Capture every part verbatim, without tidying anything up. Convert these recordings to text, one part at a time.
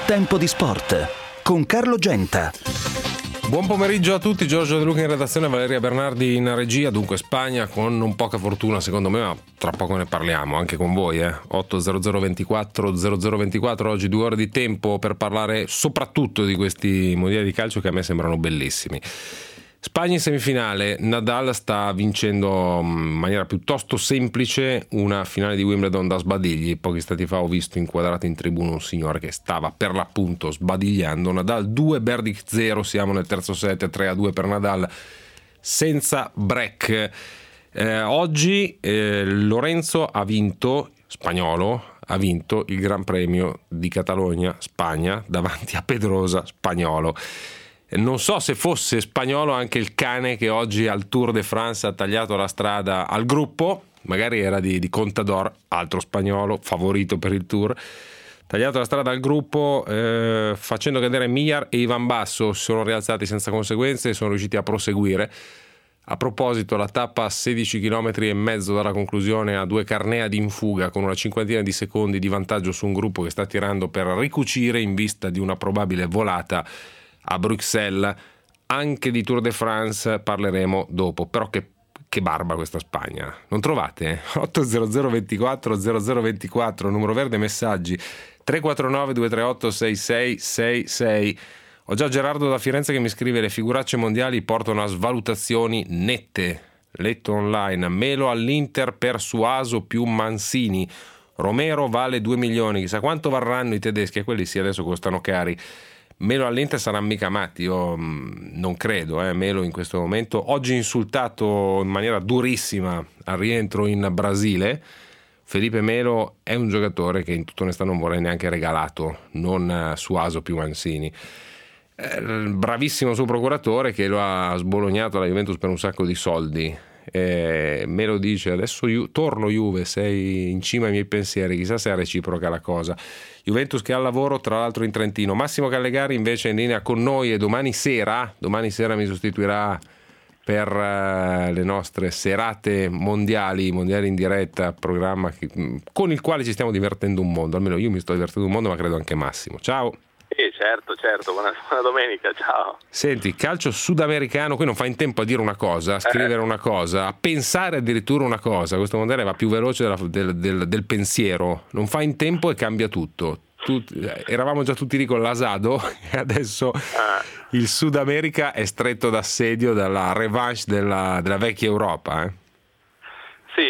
Tempo di sport con Carlo Genta. Buon pomeriggio a tutti, Giorgio De Luca in redazione, Valeria Bernardi in regia. Dunque Spagna con non poca fortuna secondo me, ma tra poco ne parliamo anche con voi. eh. otto zero zero ventiquattro zero zero ventiquattro, oggi due ore di tempo per parlare soprattutto di questi mondiali di calcio che a me sembrano bellissimi. Spagna in semifinale, Nadal sta vincendo in maniera piuttosto semplice una finale di Wimbledon da sbadigli. Pochi istati fa ho visto inquadrato in tribuna un signore che stava per l'appunto sbadigliando. Nadal due, Berdic zero, siamo nel terzo set, tre a due per Nadal senza break. Eh, oggi eh, Lorenzo ha vinto, spagnolo, ha vinto il Gran Premio di Catalogna, Spagna, davanti a Pedrosa, spagnolo. Non so se fosse spagnolo anche il cane che oggi al Tour de France ha tagliato la strada al gruppo, magari era di, di Contador, altro spagnolo, favorito per il Tour, tagliato la strada al gruppo eh, facendo cadere Millar e Ivan Basso, si sono rialzati senza conseguenze e sono riusciti a proseguire. A proposito, la tappa a sedici chilometri e mezzo dalla conclusione a due Carneadi in fuga con una cinquantina di secondi di vantaggio su un gruppo che sta tirando per ricucire in vista di una probabile volata a Bruxelles. Anche di Tour de France parleremo dopo, però che, che barba questa Spagna, non trovate? otto zero zero ventiquattro zero zero ventiquattro, numero verde, messaggi tre quattro nove due tre otto sei sei sei sei. Ho già Gerardo da Firenze che mi scrive: le figuracce mondiali portano a svalutazioni nette. Letto online, Melo all'Inter per Suaso più Mancini, Romero vale due milioni, chissà quanto varranno i tedeschi, e quelli sì adesso costano cari. Melo all'Inter sarà mica matti, io non credo, eh. Melo in questo momento, oggi insultato in maniera durissima al rientro in Brasile. Felipe Melo è un giocatore che in tutta onestà non vorrei neanche regalato, non Suaso più Mancini. Eh, bravissimo suo procuratore che lo ha sbolognato alla Juventus per un sacco di soldi. Eh, Melo dice: adesso Ju- torno Juve, sei in cima ai miei pensieri, chissà se è reciproca la cosa. Juventus che ha lavoro tra l'altro in Trentino. Massimo Callegari invece è in linea con noi e domani sera domani sera mi sostituirà per uh, le nostre serate mondiali mondiali in diretta, programma che, con il quale ci stiamo divertendo un mondo, almeno io mi sto divertendo un mondo, ma credo anche Massimo. Ciao. Sì, certo, certo, buona, buona domenica, ciao. Senti, calcio sudamericano, qui non fa in tempo a dire una cosa, a scrivere una cosa, a pensare addirittura una cosa. Questo mondiale va più veloce della, del, del, del pensiero, non fa in tempo e cambia tutto. Tut, eravamo già tutti lì con l'Asado e adesso ah. il Sud America è stretto d'assedio dalla revanche della, della vecchia Europa. Eh? Sì,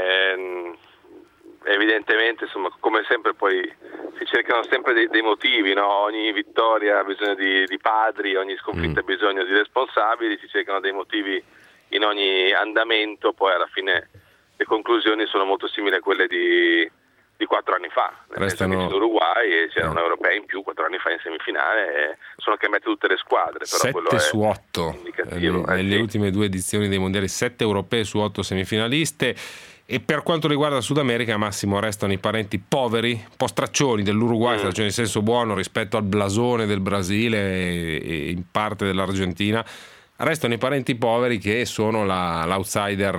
ehm, evidentemente, insomma, come sempre poi si cercano sempre dei, dei motivi, no? Ogni vittoria ha bisogno di, di padri, ogni sconfitta ha mm. bisogno di responsabili, si cercano dei motivi in ogni andamento, poi alla fine le conclusioni sono molto simili a quelle di, di quattro anni fa. Restano in Uruguay c'era eh. un europeo in più quattro anni fa in semifinale e sono cambiate tutte le squadre. Però sette su otto nelle, nelle ultime due edizioni dei mondiali, sette europee su otto semifinaliste. E per quanto riguarda Sud America, Massimo, restano i parenti poveri, un po' straccioni dell'Uruguay, mm. straccioni in senso buono rispetto al blasone del Brasile e, e in parte dell'Argentina. Restano i parenti poveri che sono la, l'outsider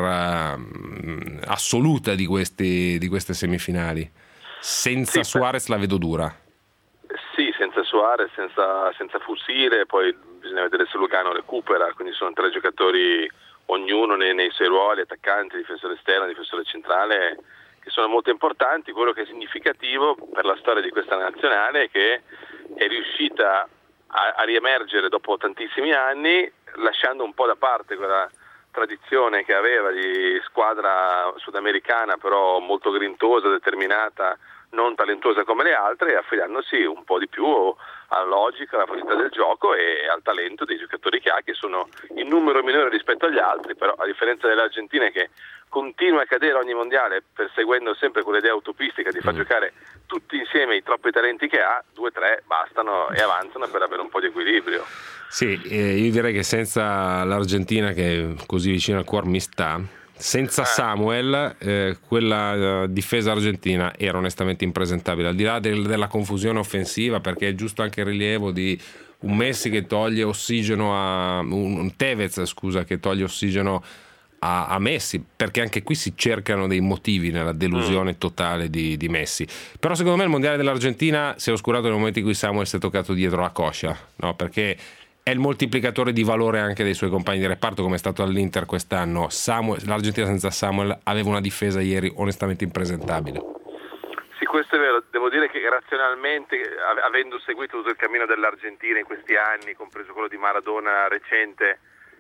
uh, assoluta di, questi, di queste semifinali. Senza sì, Suarez la vedo dura. Sì, senza Suarez, senza, senza Fusile, poi bisogna vedere se Lugano recupera, quindi sono tre giocatori ognuno nei, nei suoi ruoli, attaccante, difensore esterno, difensore centrale, che sono molto importanti. Quello che è significativo per la storia di questa nazionale è che è riuscita a, a riemergere dopo tantissimi anni, lasciando un po' da parte quella tradizione che aveva di squadra sudamericana però molto grintosa, determinata, non talentuosa come le altre, e affidandosi un po' di più alla logica, alla qualità del gioco e al talento dei giocatori che ha, che sono in numero minore rispetto agli altri, però a differenza dell'Argentina che continua a cadere ogni mondiale perseguendo sempre quell'idea utopistica di far mm. giocare tutti insieme i troppi talenti che ha, due o tre bastano e avanzano per avere un po' di equilibrio. Sì, eh, io direi che senza l'Argentina, che così vicino al cuore mi sta, senza Samuel eh, quella uh, difesa argentina era onestamente impresentabile, al di là del, della confusione offensiva, perché è giusto anche il rilievo di un Messi che toglie ossigeno a un, un Tevez scusa che toglie ossigeno a, a Messi, perché anche qui si cercano dei motivi nella delusione totale di, di Messi. Però secondo me il mondiale dell'Argentina si è oscurato nel momento in cui Samuel si è toccato dietro la coscia, no? Perché è il moltiplicatore di valore anche dei suoi compagni di reparto, come è stato all'Inter quest'anno. Samuel, l'Argentina senza Samuel aveva una difesa ieri onestamente impresentabile. Sì, questo è vero. Devo dire che razionalmente, avendo seguito tutto il cammino dell'Argentina in questi anni, compreso quello di Maradona recente,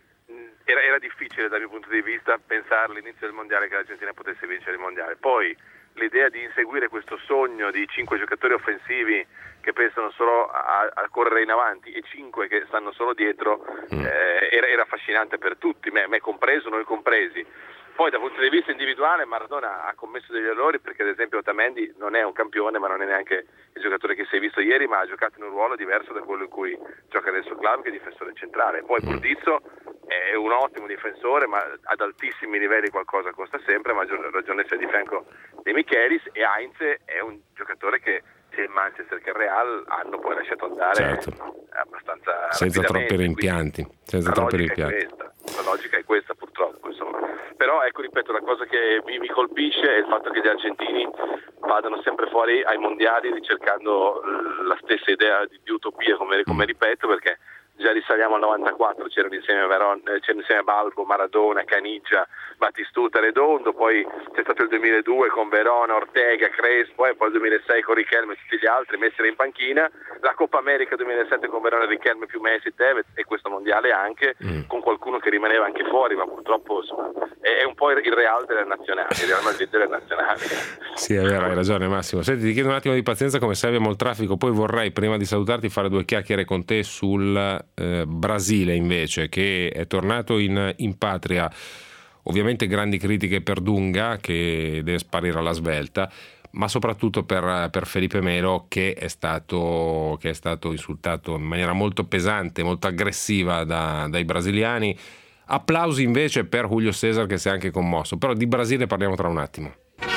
era, era difficile dal mio punto di vista pensare all'inizio del mondiale che l'Argentina potesse vincere il mondiale. Poi l'idea di inseguire questo sogno di cinque giocatori offensivi che pensano solo a, a correre in avanti e cinque che stanno solo dietro eh, era, era affascinante per tutti, me, me compreso, noi compresi. Poi dal punto di vista individuale Maradona ha commesso degli errori, perché ad esempio Otamendi non è un campione, ma non è neanche il giocatore che si è visto ieri, ma ha giocato in un ruolo diverso da quello in cui gioca nel suo club, che è difensore centrale. Poi Burdizo è un ottimo difensore, ma ad altissimi livelli qualcosa costa sempre, a maggior ragione se è di fianco di Michelis, e Heinz è un giocatore che sia il Manchester che il Real hanno poi lasciato andare, certo, abbastanza senza troppi rimpianti, senza la troppi logica rimpianti. È questa, la logica è questa purtroppo, insomma. Però ecco, ripeto, la cosa che mi, mi colpisce è il fatto che gli argentini vadano sempre fuori ai mondiali ricercando la stessa idea di, di utopia, come, come ripeto, perché già risaliamo al novantaquattro, c'erano insieme, Veron, c'erano insieme Balbo, Maradona, Caniggia, Battistuta, Redondo, poi c'è stato il duemiladue con Verona, Ortega, Crespo, e poi il duemilasei con Riquelme e tutti gli altri messi in panchina, la Coppa America duemilasette con Verona, Riquelme più Messi, Tevez, e questo mondiale anche mm. con qualcuno che rimaneva anche fuori, ma purtroppo insomma, è un po' il Real delle nazionali, il Real Madrid delle nazionali. Sì, è vero, hai ragione Massimo. Senti, ti chiedo un attimo di pazienza, come sai abbiamo il traffico, poi vorrei prima di salutarti fare due chiacchiere con te sul eh, Brasile invece, che è tornato in, in patria. Ovviamente grandi critiche per Dunga, che deve sparire alla svelta, ma soprattutto per, per Felipe Melo, che è stato che è stato insultato in maniera molto pesante, molto aggressiva da, dai brasiliani. Applausi invece per Julio César, che si è anche commosso. Però di Brasile parliamo tra un attimo.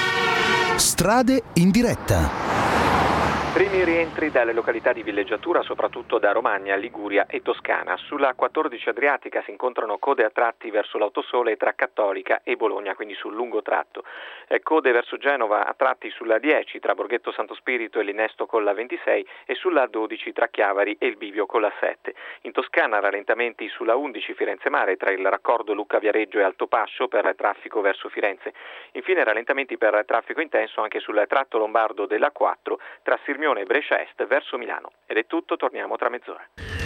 Strade in diretta. Primi rientri dalle località di villeggiatura, soprattutto da Romagna, Liguria e Toscana. Sulla quattordici Adriatica si incontrano code a tratti verso l'Autosole tra Cattolica e Bologna, quindi sul lungo tratto. Eh, code verso Genova a tratti sulla dieci tra Borghetto Santo Spirito e l'Innesto con la ventisei, e sulla dodici tra Chiavari e il Bivio con la sette. In Toscana rallentamenti sulla undici Firenze Mare tra il raccordo Lucca Viareggio e Altopascio per traffico verso Firenze. Infine rallentamenti per traffico intenso anche sul tratto lombardo della quattro tra Sirmione e Brescia Est verso Milano. Ed è tutto, torniamo tra mezz'ora.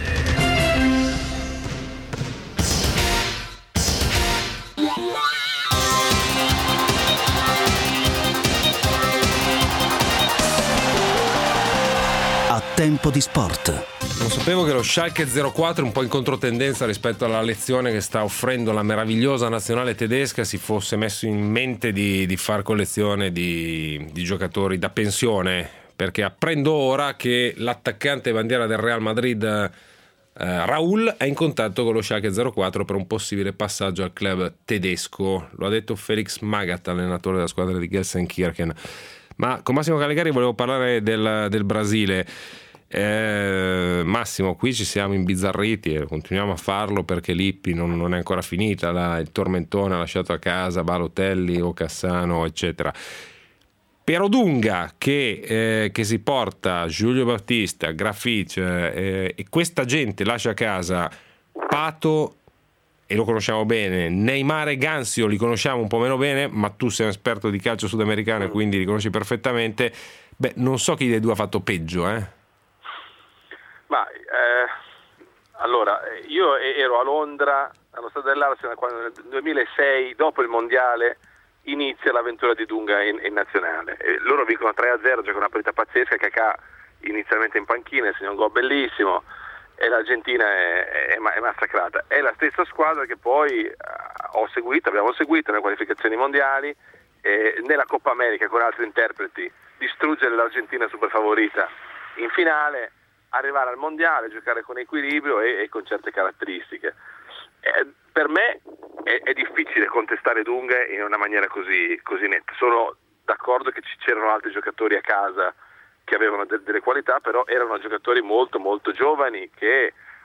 A tempo di sport. Non sapevo che lo Schalke zero quattro, un po' in controtendenza rispetto alla lezione che sta offrendo la meravigliosa nazionale tedesca, si fosse messo in mente di, di far collezione di, di giocatori da pensione, perché apprendo ora che l'attaccante bandiera del Real Madrid eh, Raul è in contatto con lo Schalke zero quattro per un possibile passaggio al club tedesco. Lo ha detto Felix Magath, allenatore della squadra di Gelsenkirchen. Ma con Massimo Callegari volevo parlare del, del Brasile. Eh, Massimo, qui ci siamo imbizzarriti e continuiamo a farlo perché Lippi non, non è ancora finita, la, il tormentone ha lasciato a casa Balotelli o Cassano eccetera. Piero Dunga che, eh, che si porta Giulio Battista, Graffic eh, e questa gente lascia a casa Pato, e lo conosciamo bene, Neymar e Gansio li conosciamo un po' meno bene, ma tu sei un esperto di calcio sudamericano e quindi li conosci perfettamente. Beh, non so chi dei due ha fatto peggio, eh? Ma eh, allora, io ero a Londra allo stadio dell'Arsenal quando nel duemilasei, dopo il mondiale, inizia l'avventura di Dunga in, in nazionale. E loro vincono tre a zero, giocano una partita pazzesca, Kakà inizialmente in panchina, segna un gol bellissimo e l'Argentina è, è, è massacrata. È la stessa squadra che poi uh, ho seguito, abbiamo seguito nelle qualificazioni mondiali, eh, nella Coppa America con altri interpreti, distruggere l'Argentina super favorita in finale, arrivare al mondiale, giocare con equilibrio e, e con certe caratteristiche. Eh, per me è, è difficile contestare Dunga in una maniera così, così netta. Sono d'accordo che ci c'erano altri giocatori a casa che avevano de- delle qualità, però erano giocatori molto molto giovani che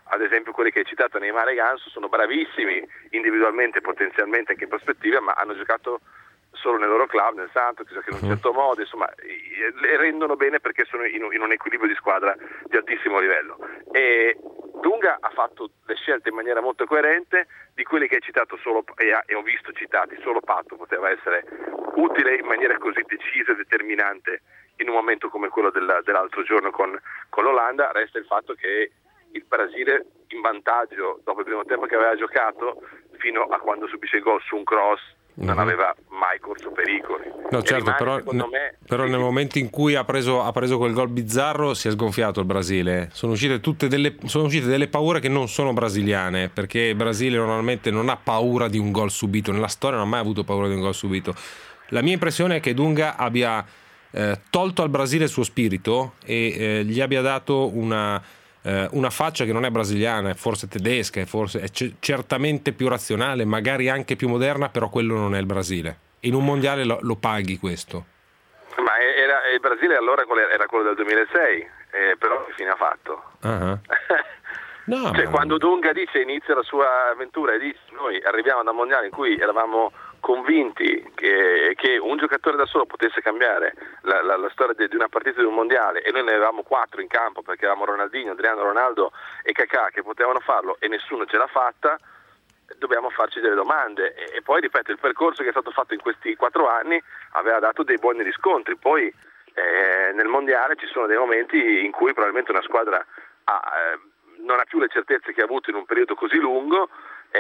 ad esempio quelli che hai citato, Neymar e Ganso, sono bravissimi individualmente, potenzialmente anche in prospettiva, ma hanno giocato solo nel loro club, nel Santos, che in un certo modo, insomma, le rendono bene perché sono in un, in un equilibrio di squadra di altissimo livello. E Dunga ha fatto le scelte in maniera molto coerente. Di quelli che hai citato solo, e, e ho visto citati, solo Patto poteva essere utile in maniera così decisa e determinante in un momento come quello del, dell'altro giorno con, con l'Olanda. Resta il fatto che il Brasile in vantaggio dopo il primo tempo che aveva giocato, fino a quando subisce il gol su un cross, non aveva mai corso pericoli. No, certo, rimane, però, secondo me, però sì, nel momento in cui ha preso, ha preso quel gol bizzarro si è sgonfiato il Brasile. Sono uscite tutte delle, sono uscite delle paure che non sono brasiliane, perché il Brasile normalmente non ha paura di un gol subito, nella storia non ha mai avuto paura di un gol subito. La mia impressione è che Dunga abbia eh, tolto al Brasile il suo spirito e eh, gli abbia dato una una faccia che non è brasiliana, è forse tedesca, è, forse, è c- certamente più razionale, magari anche più moderna, però quello non è il Brasile. In un mondiale lo, lo paghi questo. Ma era, il Brasile allora era quello del duemilasei, eh, però che fine ha fatto? Uh-huh. No, cioè, ma... Quando Dunga dice inizia la sua avventura e dice noi arriviamo da un mondiale in cui eravamo convinti che, che un giocatore da solo potesse cambiare la, la, la storia di, di una partita di un mondiale, e noi ne avevamo quattro in campo perché avevamo Ronaldinho, Adriano, Ronaldo e Kakà che potevano farlo e nessuno ce l'ha fatta, dobbiamo farci delle domande. E, e poi ripeto, il percorso che è stato fatto in questi quattro anni aveva dato dei buoni riscontri. Poi eh, nel mondiale ci sono dei momenti in cui probabilmente una squadra ha, eh, non ha più le certezze che ha avuto in un periodo così lungo e,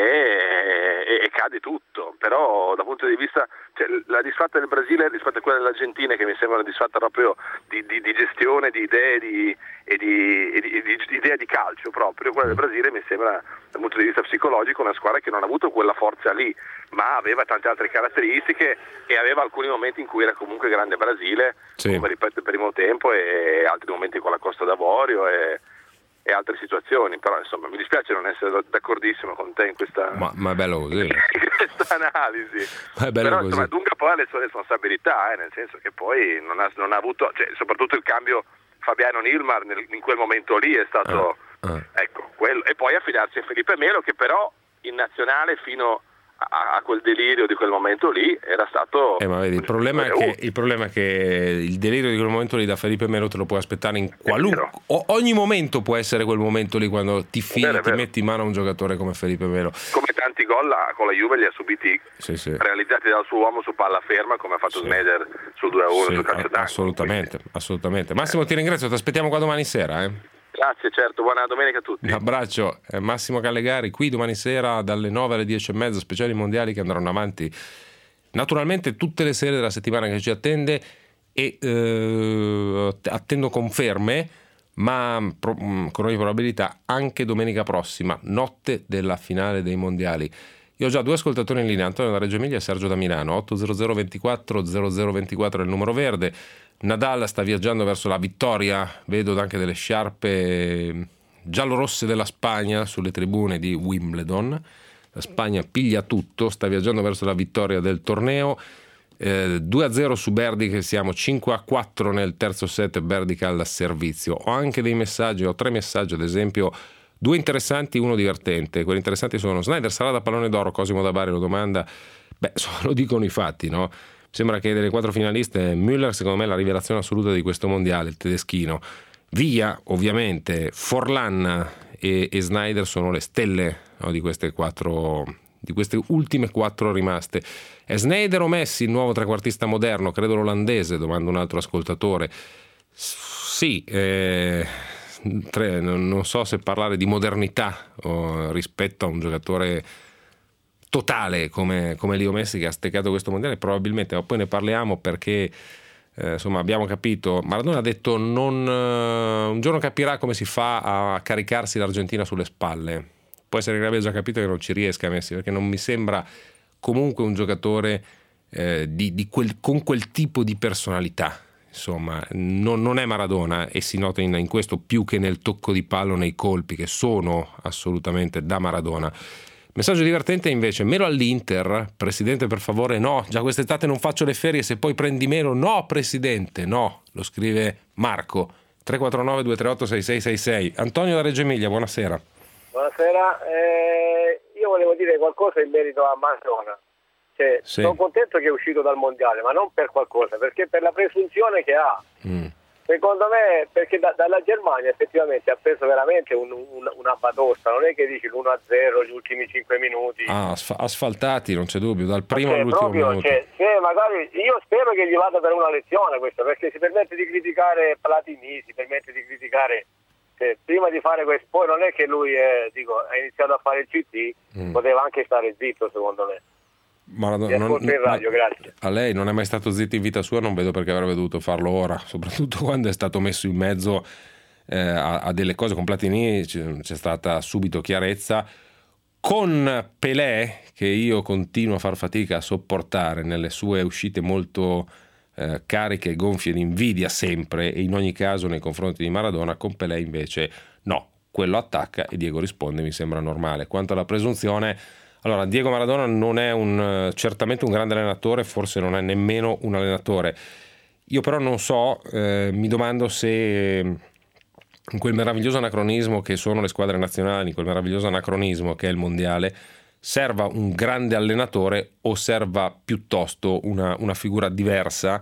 e, e cade tutto. Però dal punto di vista, cioè, la disfatta del Brasile rispetto a quella dell'Argentina, che mi sembra una disfatta proprio di, di, di gestione, di idee di, e, di, e di, di, di idea di calcio proprio, quella del Brasile mi sembra dal punto di vista psicologico una squadra che non ha avuto quella forza lì, ma aveva tante altre caratteristiche e aveva alcuni momenti in cui era comunque grande Brasile, sì, come ripeto il primo tempo, e altri momenti con la Costa d'Avorio e e altre situazioni. Però insomma mi dispiace non essere d'accordissimo con te in questa, ma, ma è bello così. in questa analisi, ma è bello però così. Insomma, Dunga poi ha le sue responsabilità, eh, nel senso che poi non ha, non ha avuto, cioè, soprattutto il cambio Fabiano Nilmar nel, in quel momento lì è stato ah, ah. ecco quello, e poi affidarsi a Felipe Melo, che però in nazionale fino a, a quel delirio di quel momento lì era stato eh, ma vedi, il problema è che il problema è che il delirio di quel momento lì da Felipe Melo te lo puoi aspettare in qualunque o, ogni momento può essere quel momento lì, quando ti fidi, ti metti in mano a un giocatore come Felipe Melo, come tanti gol con la Juve li ha subiti, sì, sì, realizzati dal suo uomo su palla ferma, come ha fatto sì. Sneijder sul due a uno, sì, sul calcio d'angolo. Assolutamente, assolutamente. Massimo, ti ringrazio, ti aspettiamo qua domani sera, eh. Grazie, certo, buona domenica a tutti. Un abbraccio, eh, Massimo Callegari qui domani sera dalle nove alle dieci e mezza, speciali mondiali che andranno avanti naturalmente tutte le sere della settimana che ci attende, e eh, attendo conferme, ma pro, con ogni probabilità anche domenica prossima, notte della finale dei mondiali. Io ho già due ascoltatori in linea, Antonio da Reggio Emilia e Sergio da Milano. Otto zero zero ventiquattro zero zero ventiquattro è il numero verde. Nadal sta viaggiando verso la vittoria, vedo anche delle sciarpe giallorosse della Spagna sulle tribune di Wimbledon. La Spagna piglia tutto, sta viaggiando verso la vittoria del torneo. eh, due a zero su Berdy, che siamo cinque a quattro nel terzo set, Berdy che ha il servizio. Ho anche dei messaggi, ho tre messaggi ad esempio, due interessanti, uno divertente. Quelli interessanti sono: Sneijder sarà da pallone d'oro? Cosimo da Bari lo domanda. Beh, lo dicono i fatti, no? Sembra che delle quattro finaliste Müller secondo me è la rivelazione assoluta di questo mondiale, il tedeschino. Via ovviamente, Forlan e, e Sneijder sono le stelle, no, di queste quattro, di queste ultime quattro rimaste. È Sneijder o Messi il nuovo trequartista moderno? Credo l'olandese, domanda un altro ascoltatore. Sì, eh, tre, non so se parlare di modernità o rispetto a un giocatore totale come, come Leo Messi, che ha steccato questo mondiale, probabilmente, ma poi ne parliamo, perché eh, insomma abbiamo capito, Maradona ha detto non, uh, un giorno capirà come si fa a caricarsi l'Argentina sulle spalle. Può essere che abbia già capito che non ci riesca Messi, perché non mi sembra comunque un giocatore eh, di, di quel, con quel tipo di personalità. Insomma, non, non è Maradona, e si nota in, in questo più che nel tocco di pallo, nei colpi che sono assolutamente da Maradona. Messaggio divertente invece: Melo all'Inter, presidente per favore no, già quest'estate non faccio le ferie, se poi prendi Melo no presidente, no, lo scrive Marco. Tre quattro nove due tre otto sei sei sei sei. Antonio da Reggio Emilia, buonasera. Buonasera, eh, io volevo dire qualcosa in merito a Maradona. Cioè, sì. Sono contento che è uscito dal mondiale, ma non per qualcosa, perché per la presunzione che ha. Mm. Secondo me, perché da, dalla Germania effettivamente ha preso veramente un, un, una batosta, non è che dici l'uno a zero gli ultimi cinque minuti. Ah, asf- asfaltati, non c'è dubbio, dal primo cioè, all'ultimo proprio, minuto. Cioè, cioè, magari, io spero che gli vada per una lezione questo, perché si permette di criticare Platini, si permette di criticare, cioè, prima di fare questo, poi non è che lui è, dico, ha iniziato a fare il C T, mm. poteva anche stare zitto secondo me. Maradona, non, in radio, grazie. A lei non è mai stato zitto in vita sua, non vedo perché avrebbe dovuto farlo ora, soprattutto quando è stato messo in mezzo eh, a, a delle cose con Platini. C'è, c'è stata subito chiarezza. Con Pelé, che io continuo a far fatica a sopportare nelle sue uscite molto eh, cariche e gonfie di invidia sempre, e in ogni caso nei confronti di Maradona, con Pelé invece no, quello attacca e Diego risponde, mi sembra normale. Quanto alla presunzione, allora, Diego Maradona non è un, certamente un grande allenatore, forse non è nemmeno un allenatore. Io però non so, eh, mi domando se in quel meraviglioso anacronismo che sono le squadre nazionali, in quel meraviglioso anacronismo che è il mondiale, serva un grande allenatore o serva piuttosto una, una figura diversa.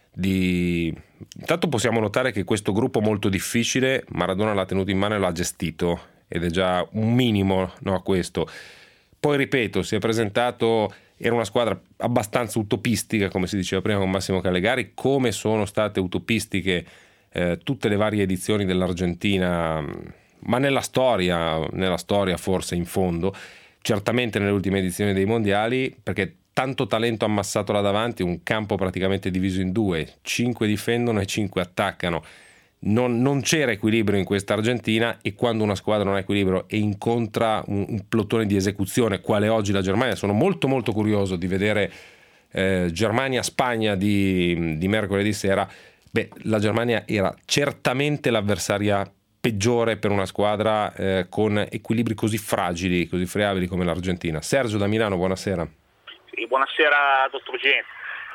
Di... Intanto possiamo notare che questo gruppo molto difficile Maradona l'ha tenuto in mano e l'ha gestito, ed è già un minimo, no, questo. Poi ripeto, si è presentato, era una squadra abbastanza utopistica, come si diceva prima con Massimo Callegari, come sono state utopistiche eh, tutte le varie edizioni dell'Argentina, ma nella storia, nella storia forse in fondo, certamente nelle ultime edizioni dei mondiali, perché tanto talento ammassato là davanti, un campo praticamente diviso in due, cinque difendono e cinque attaccano. Non, non c'era equilibrio in questa Argentina, e quando una squadra non ha equilibrio e incontra un, un plotone di esecuzione quale oggi la Germania, sono molto molto curioso di vedere eh, Germania-Spagna di, di mercoledì sera. Beh, la Germania era certamente l'avversaria peggiore per una squadra eh, con equilibri così fragili, così friabili come l'Argentina. Sergio da Milano, buonasera. Sì, buonasera dottor Genzi.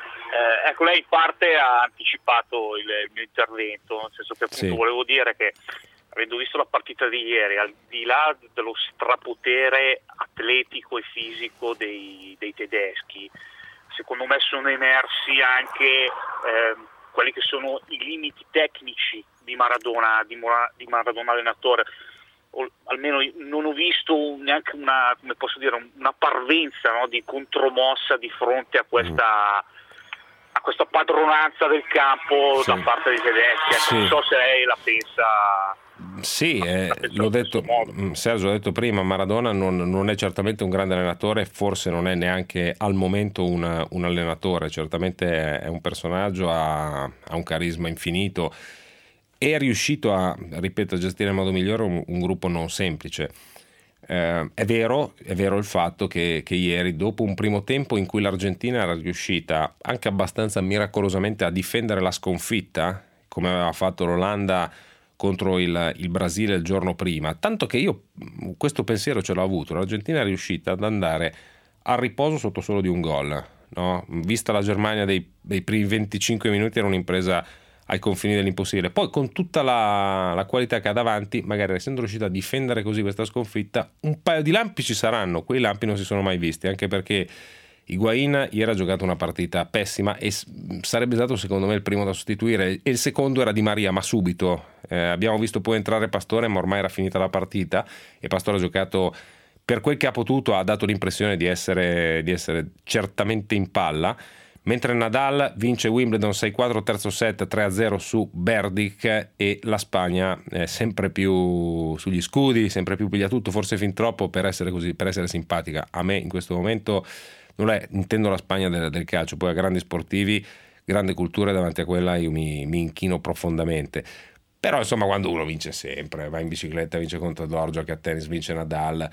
Eh, ecco, lei in parte ha anticipato il, il mio intervento, nel senso che appunto sì. volevo dire che, avendo visto la partita di ieri, al di là dello strapotere atletico e fisico dei, dei tedeschi, secondo me sono emersi anche eh, quelli che sono i limiti tecnici di Maradona, di, Mora, di Maradona allenatore. O, almeno non ho visto neanche una, come posso dire, una parvenza, no, di contromossa di fronte a questa mm. a questa padronanza del campo, sì. da parte dei tedeschi. Sì. Non so se lei la pensa. Sì, eh, l'ho detto, Sergio l'ha detto prima, Maradona non, non è certamente un grande allenatore, forse non è neanche al momento una, un allenatore, certamente è un personaggio, ha, ha un carisma infinito, è riuscito a, ripeto, a gestire in modo migliore un, un gruppo non semplice. Eh, è vero, è vero il fatto che, che ieri, dopo un primo tempo in cui l'Argentina era riuscita anche abbastanza miracolosamente a difendere la sconfitta, come aveva fatto l'Olanda contro il, il Brasile il giorno prima, tanto che io questo pensiero ce l'ho avuto, l'Argentina è riuscita ad andare al riposo sotto solo di un gol, no? Vista la Germania dei, dei primi venticinque minuti era un'impresa ai confini dell'impossibile. Poi con tutta la, la qualità che ha davanti, magari essendo riuscito a difendere così questa sconfitta, un paio di lampi ci saranno, quei lampi non si sono mai visti, anche perché Higuaín ieri ha giocato una partita pessima e sarebbe stato secondo me il primo da sostituire, e il secondo era Di Maria, ma subito. Eh, abbiamo visto poi entrare Pastore, ma ormai era finita la partita e Pastore ha giocato per quel che ha potuto, ha dato l'impressione di essere, di essere certamente in palla. Mentre Nadal vince Wimbledon sei quattro, terzo set tre a zero su Berdic, e la Spagna è sempre più sugli scudi, sempre più piglia tutto, forse fin troppo per essere così, per essere simpatica. A me in questo momento non è, intendo la Spagna del, del calcio, poi ha grandi sportivi, grande cultura, davanti a quella io mi, mi inchino profondamente. Però insomma, quando uno vince sempre, va in bicicletta, vince contro Djordjev, che a tennis vince Nadal,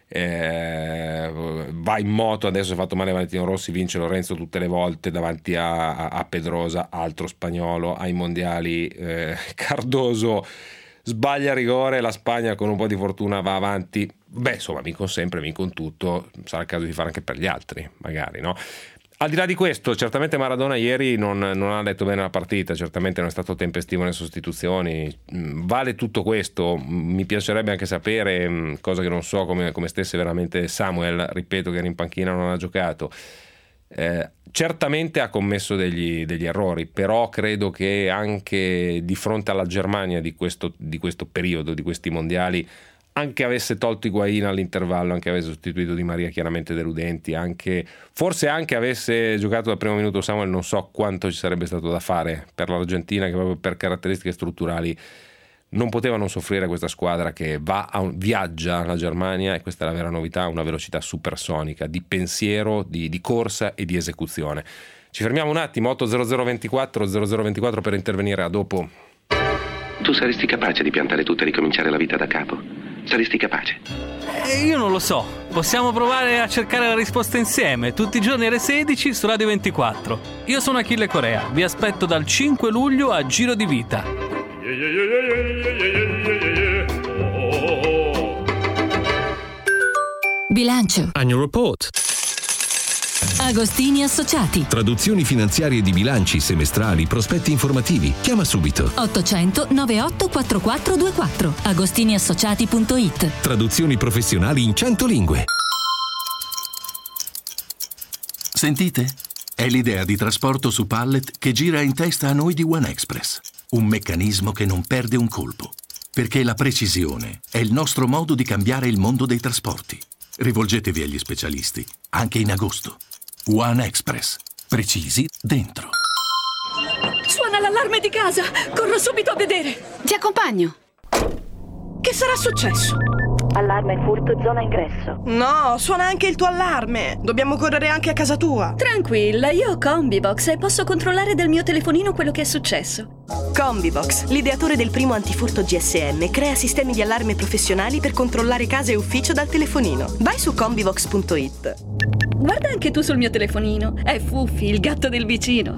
Eh, va in moto, adesso ha fatto male Valentino Rossi, vince Lorenzo tutte le volte davanti a, a, a Pedrosa, altro spagnolo ai mondiali, eh, Cardoso sbaglia rigore, la Spagna con un po' di fortuna va avanti. Beh, insomma, vincono sempre, vincono tutto, sarà il caso di fare anche per gli altri magari, no? Al di là di questo, certamente Maradona ieri non, non ha letto bene la partita, certamente non è stato tempestivo nelle sostituzioni, vale tutto questo. Mi piacerebbe anche sapere, cosa che non so, come, come stesse veramente Samuel, ripeto che era in panchina, non ha giocato. Eh, certamente ha commesso degli, degli errori, però credo che anche di fronte alla Germania di questo, di questo periodo, di questi mondiali, anche avesse tolto Higuaín all'intervallo, anche avesse sostituito Di Maria chiaramente deludenti, anche, forse anche avesse giocato dal primo minuto Samuel, non so quanto ci sarebbe stato da fare per l'Argentina, che proprio per caratteristiche strutturali non poteva non soffrire questa squadra che va a un, viaggia la Germania, e questa è la vera novità, una velocità supersonica di pensiero, di, di corsa e di esecuzione. Ci fermiamo un attimo, otto zero zero ventiquattro zero zero ventiquattro per intervenire. A dopo. Tu saresti capace di piantare tutto e ricominciare la vita da capo? Saresti capace? Eh, io non lo so. Possiamo provare a cercare la risposta insieme, tutti i giorni alle sedici su Radio ventiquattro. Io sono Achille Corea, vi aspetto dal cinque luglio a Giro di Vita. Bilancio. Annual report. Agostini Associati. Traduzioni finanziarie di bilanci, semestrali, prospetti informativi. Chiama subito. ottocento novantotto quarantaquattro ventiquattro. agostini associati punto it. Traduzioni professionali in cento lingue. Sentite? È l'idea di trasporto su pallet che gira in testa a noi di One Express. Un meccanismo che non perde un colpo. Perché la precisione è il nostro modo di cambiare il mondo dei trasporti. Rivolgetevi agli specialisti, anche in agosto. One Express. Precisi dentro. Suona l'allarme di casa! Corro subito a vedere! Ti accompagno! Che sarà successo? Allarme furto, zona ingresso. No, suona anche il tuo allarme! Dobbiamo correre anche a casa tua! Tranquilla, io ho Combibox e posso controllare dal mio telefonino quello che è successo. Combibox, l'ideatore del primo antifurto G S M, crea sistemi di allarme professionali per controllare casa e ufficio dal telefonino. Vai su combibox punto it. Guarda anche tu sul mio telefonino. È Fuffi, il gatto del vicino.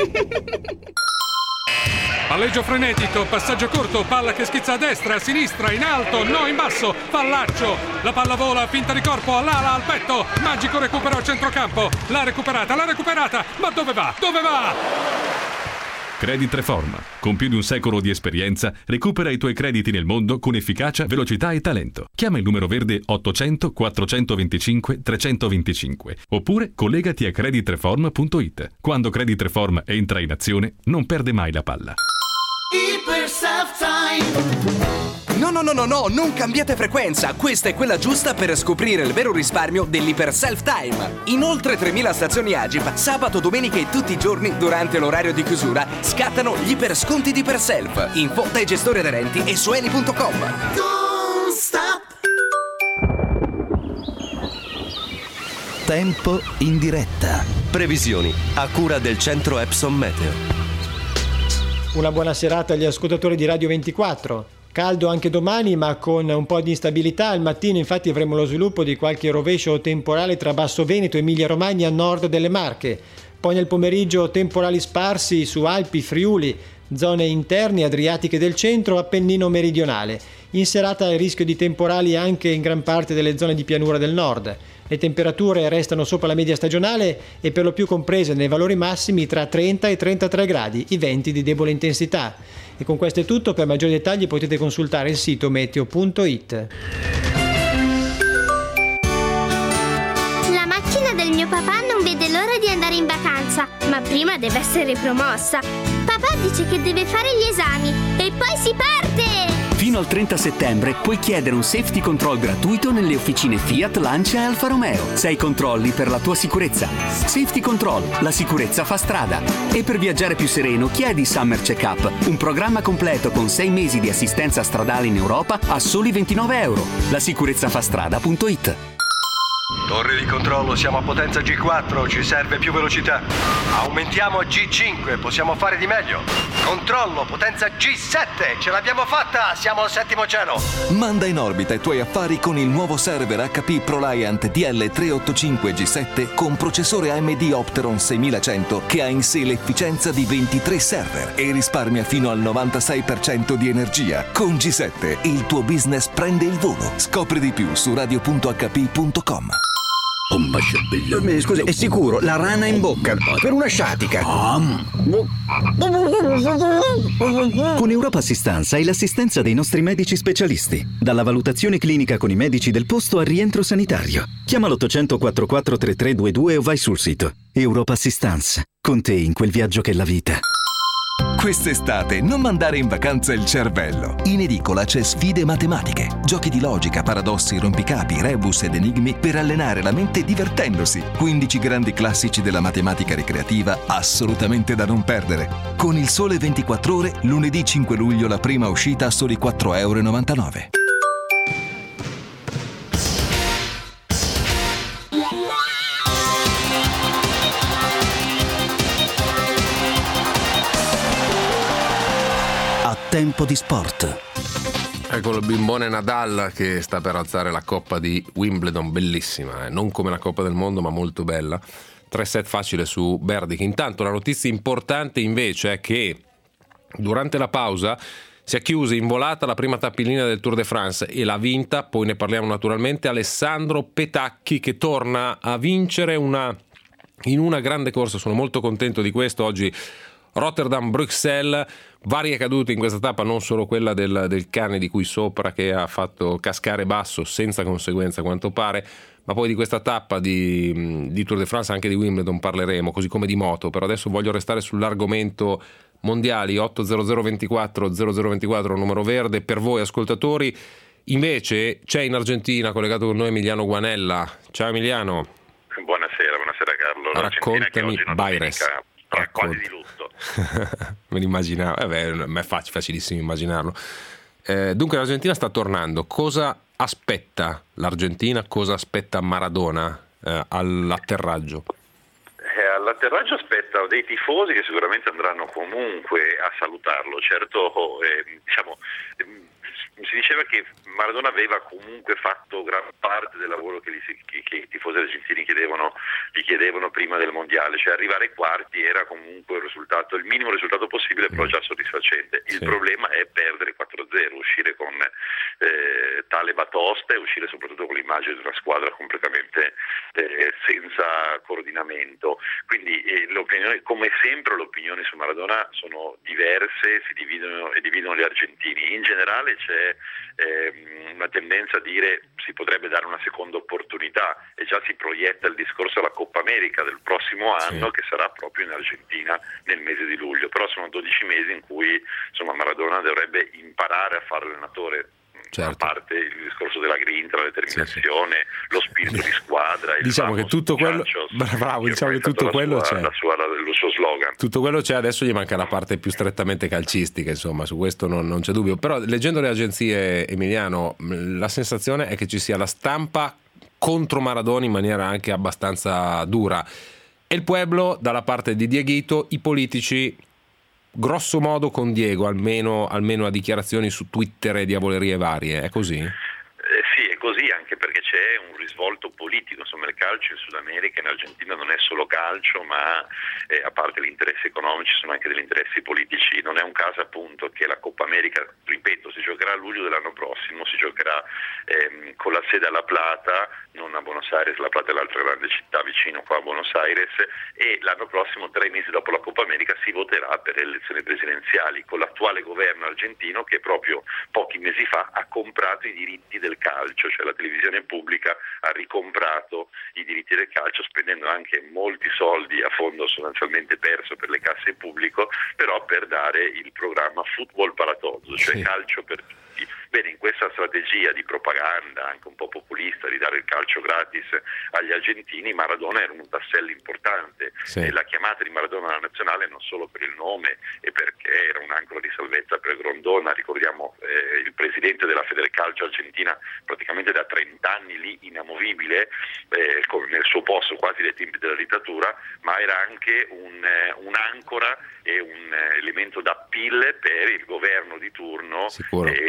Palleggio frenetico, passaggio corto, palla che schizza a destra, a sinistra, in alto, no in basso, pallaccio, la palla vola, finta di corpo, all'ala, al petto, magico recupero a centrocampo, l'ha recuperata, l'ha recuperata, ma dove va, dove va? Credit Reform, con più di un secolo di esperienza, recupera i tuoi crediti nel mondo con efficacia, velocità e talento. Chiama il numero verde ottocento quattrocentoventicinque trecentoventicinque oppure collegati a credit reform punto it. Quando Credit Reform entra in azione, non perde mai la palla. Iper Self Time. No, no, no, no, no, non cambiate frequenza. Questa è quella giusta per scoprire il vero risparmio dell'Iper Self Time. In oltre tremila stazioni Agip, sabato, domenica e tutti i giorni durante l'orario di chiusura scattano gli iper sconti di Iperself. Info dai gestori aderenti e su eni punto com. Don't stop. Tempo in diretta. Previsioni a cura del centro Epson Meteo. Una buona serata agli ascoltatori di Radio ventiquattro. Caldo anche domani, ma con un po' di instabilità. Al mattino infatti avremo lo sviluppo di qualche rovescio temporale tra Basso Veneto e Emilia Romagna a nord delle Marche. Poi nel pomeriggio temporali sparsi su Alpi, Friuli, zone interne, Adriatiche del centro, Appennino meridionale. In serata il rischio di temporali anche in gran parte delle zone di pianura del nord. Le temperature restano sopra la media stagionale e per lo più comprese nei valori massimi tra trenta e trentatré gradi, i venti di debole intensità. E con questo è tutto, per maggiori dettagli potete consultare il sito meteo punto it. La macchina del mio papà non vede l'ora di andare in vacanza, ma prima deve essere promossa. Papà dice che deve fare gli esami e poi si parte! Fino al trenta settembre puoi chiedere un safety control gratuito nelle officine Fiat, Lancia e Alfa Romeo. Sei controlli per la tua sicurezza. Safety Control, la sicurezza fa strada. E per viaggiare più sereno chiedi Summer Checkup, un programma completo con sei mesi di assistenza stradale in Europa a soli ventinove euro. La sicurezza fa strada punto it. Torre di controllo, siamo a potenza G quattro, ci serve più velocità. Aumentiamo a G cinque, possiamo fare di meglio. Controllo, potenza G sette, ce l'abbiamo fatta, siamo al settimo cielo. Manda in orbita i tuoi affari con il nuovo server H P ProLiant D L trecentoottantacinque G sette con processore A M D Opteron seimilacento che ha in sé l'efficienza di ventitré server e risparmia fino al novantasei per cento di energia. Con G sette il tuo business prende il volo. Scopri di più su radio punto h p punto com. Eh, Scusi, è sicuro, la rana in bocca, per una sciatica. Con Europa Assistanza hai l'assistenza dei nostri medici specialisti. Dalla valutazione clinica con i medici del posto al rientro sanitario. Chiama l'ottocento quarantaquattro trentatré ventidue o vai sul sito. Europa Assistanza. Con te in quel viaggio che è la vita. Quest'estate non mandare in vacanza il cervello. In edicola c'è Sfide matematiche, giochi di logica, paradossi, rompicapi, rebus ed enigmi per allenare la mente divertendosi. quindici grandi classici della matematica ricreativa assolutamente da non perdere. Con Il Sole ventiquattro Ore, lunedì cinque luglio la prima uscita a soli quattro virgola novantanove euro. Tempo di sport. Ecco il bimbone Nadal che sta per alzare la coppa di Wimbledon, bellissima, eh? Non come la Coppa del Mondo ma molto bella. Tre set facile su Berdic. Intanto la notizia importante invece è che durante la pausa si è chiusa in volata la prima tappellina del Tour de France e l'ha vinta, poi ne parliamo naturalmente, Alessandro Petacchi, che torna a vincere una, in una grande corsa. Sono molto contento di questo. Oggi Rotterdam-Bruxelles, varie cadute in questa tappa, non solo quella del, del cane di cui sopra che ha fatto cascare basso senza conseguenza a quanto pare, ma poi di questa tappa di, di Tour de France, anche di Wimbledon parleremo, così come di moto. Però adesso voglio restare sull'argomento mondiali. Otto zero zero ventiquattro zero zero ventiquattro numero verde per voi ascoltatori. Invece c'è in Argentina collegato con noi Emiliano Guanella. Ciao Emiliano. Buonasera, buonasera Carlo. Raccontami Baires. Quasi di lutto. Me l'immaginavo, eh beh, è facile, facilissimo immaginarlo. Eh, dunque l'Argentina sta tornando. Cosa aspetta l'Argentina? Cosa aspetta Maradona eh, all'atterraggio? Eh, all'atterraggio aspetta dei tifosi che sicuramente andranno comunque a salutarlo. Certo, eh, diciamo, eh, si diceva che Maradona aveva comunque fatto gran parte del lavoro che, gli, che, che i tifosi argentini chiedevano, gli chiedevano prima del mondiale, cioè arrivare ai quarti era comunque un risultato, il minimo risultato possibile, però già soddisfacente. Il sì. problema è perdere quattro a zero, uscire con eh, tale batosta e uscire soprattutto con l'immagine di una squadra completamente eh, senza coordinamento. Quindi eh, l'opinione, come sempre le opinioni su Maradona sono diverse, si dividono e dividono gli argentini. In generale c'è eh, una tendenza a dire si potrebbe dare una seconda opportunità e già si proietta il discorso alla Coppa America del prossimo anno, sì. che sarà proprio in Argentina nel mese di luglio. Però sono dodici mesi in cui insomma Maradona dovrebbe imparare a fare allenatore. Certo. A parte il discorso della grinta, la determinazione, sì, sì. lo spirito di squadra, il diciamo che tutto quello bravo, diciamo che tutto quello sua, c'è. La sua, la, il suo slogan. Tutto quello c'è, adesso gli manca la parte più strettamente calcistica, insomma, su questo non, non c'è dubbio. Però leggendo le agenzie, Emiliano, la sensazione è che ci sia la stampa contro Maradona in maniera anche abbastanza dura. E il Pueblo dalla parte di Dieguito, i politici grosso modo con Diego, almeno, almeno a dichiarazioni su Twitter e diavolerie varie, è così? Eh, sì, è così, anche perché c'è un risvolto politico. Insomma, il calcio in Sud America, in Argentina non è solo calcio, ma eh, a parte gli interessi economici sono anche degli interessi politici. Non è un caso appunto che la Coppa America, ripeto, si giocherà a luglio dell'anno prossimo, si giocherà ehm, con la sede a La Plata, non a Buenos Aires. La Plata è l'altra grande città vicino qua a Buenos Aires, e l'anno prossimo, tre mesi dopo la Coppa America, si voterà per le elezioni presidenziali con l'attuale governo argentino che proprio pochi mesi fa ha comprato i diritti del calcio, cioè la televisione pubblica ha ricomprato i diritti del calcio spendendo anche molti soldi a fondo sostanzialmente perso per le casse pubblico, però per dare il programma Football para Todos, cioè sì. calcio per tutti. Bene, in questa strategia di propaganda anche un po' populista di dare il calcio gratis agli argentini, Maradona era un tassello importante. Sì. E la chiamata di Maradona alla nazionale non solo per il nome e perché era un'ancora di salvezza per Grondona, ricordiamo eh, il presidente della Federcalcio argentina praticamente da trenta anni lì inamovibile eh, nel suo posto quasi dai tempi della dittatura, ma era anche un, eh, un'ancora e un eh, elemento d'appeal per il governo di turno e,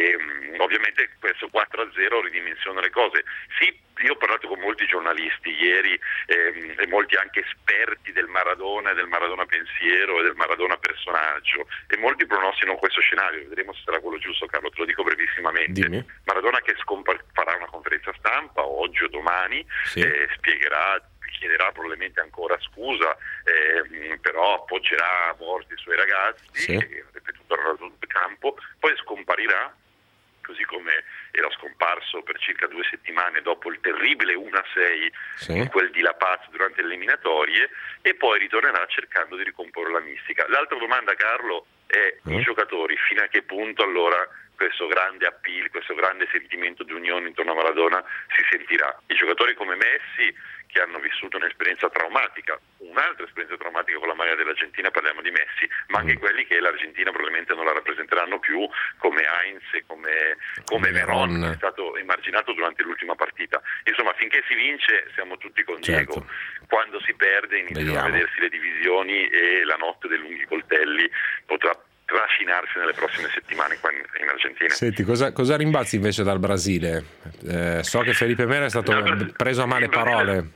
ovviamente questo quattro a zero ridimensiona le cose. Sì, io ho parlato con molti giornalisti ieri ehm, e molti anche esperti del Maradona e del Maradona pensiero e del Maradona personaggio, e molti pronosticano questo scenario. Vedremo se sarà quello giusto, Carlo, te lo dico brevissimamente. Dimmi. Maradona che scompar- farà una conferenza stampa oggi o domani, sì. eh, spiegherà, chiederà probabilmente ancora scusa, eh, però appoggerà a morte i suoi ragazzi, sì. e, ripetuto sul campo, poi scomparirà, così come era scomparso per circa due settimane dopo il terribile uno a sei sì. in quel di La Paz durante le eliminatorie, e poi ritornerà cercando di ricomporre la mistica. L'altra domanda, Carlo, è mm. i giocatori, fino a che punto allora questo grande appeal, questo grande sentimento di unione intorno a Maradona si sentirà. I giocatori come Messi, che hanno vissuto un'esperienza traumatica, un'altra esperienza traumatica con la maglia dell'Argentina, parliamo di Messi, ma anche quelli che l'Argentina probabilmente non la rappresenteranno più, come Heinz e come, come Veron, che è stato emarginato durante l'ultima partita. Insomma, finché si vince siamo tutti con Diego, certo. Quando si perde iniziano Vediamo. a vedersi le divisioni e la notte dei lunghi coltelli potrà trascinarsi nelle prossime settimane qua in, in Argentina. Senti, cosa, cosa rimbalzi invece dal Brasile? Eh, so che Felipe Melo è stato no, preso a male parole.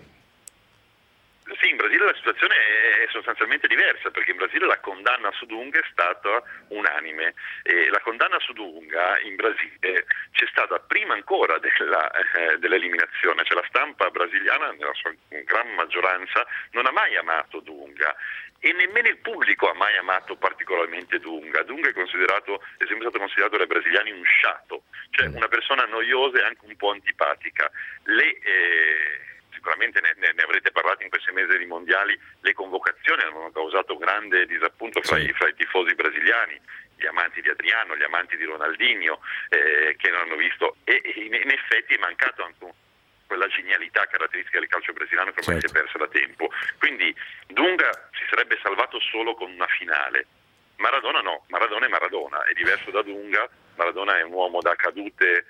Sì, in Brasile la situazione è sostanzialmente diversa, perché in Brasile la condanna su Dunga è stata unanime, e la condanna su Dunga in Brasile c'è stata prima ancora della, eh, dell'eliminazione, cioè la stampa brasiliana nella sua gran maggioranza non ha mai amato Dunga, e nemmeno il pubblico ha mai amato particolarmente Dunga. Dunga è considerato, è sempre stato considerato dai brasiliani un sciatto, cioè una persona noiosa e anche un po' antipatica. Le eh, sicuramente ne, ne, ne avrete parlato in questi mesi di mondiali, le convocazioni hanno causato grande disappunto fra, sì. i, fra i tifosi brasiliani, gli amanti di Adriano, gli amanti di Ronaldinho, eh, che non hanno visto, e, e in, in effetti è mancato anche quella genialità caratteristica del calcio brasiliano che ormai si è persa da tempo. Quindi Dunga si sarebbe salvato solo con una finale. Maradona no, Maradona è Maradona, è diverso da Dunga. Maradona è un uomo da cadute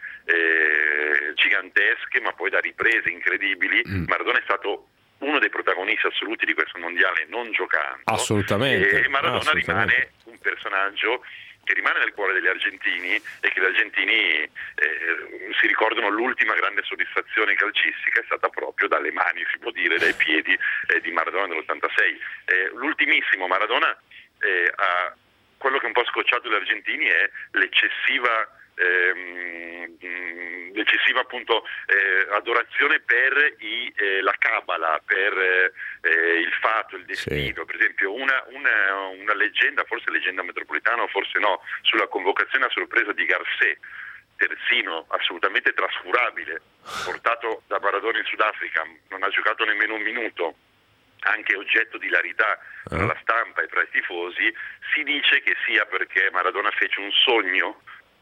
eh, gigantesche, ma poi da riprese incredibili. Mm. Maradona è stato uno dei protagonisti assoluti di questo mondiale non giocando. Assolutamente. E Maradona Assolutamente. rimane un personaggio che rimane nel cuore degli argentini, e che gli argentini eh, si ricordano l'ultima grande soddisfazione calcistica è stata proprio dalle mani, si può dire, dai piedi eh, di Maradona nell'ottantasei. Eh, l'ultimissimo Maradona eh, ha, quello che un po' scocciato gli argentini è l'eccessiva ehm, l'eccessiva appunto eh, adorazione per i, eh, la cabala, per eh, il fato, il destino. Sì. Per esempio una, una, una leggenda, forse leggenda metropolitana o forse no, sulla convocazione a sorpresa di Garcés, terzino assolutamente trascurabile, portato da Maradona in Sudafrica, non ha giocato nemmeno un minuto, anche oggetto di ilarità tra la stampa e tra i tifosi. Si dice che sia perché Maradona fece un sogno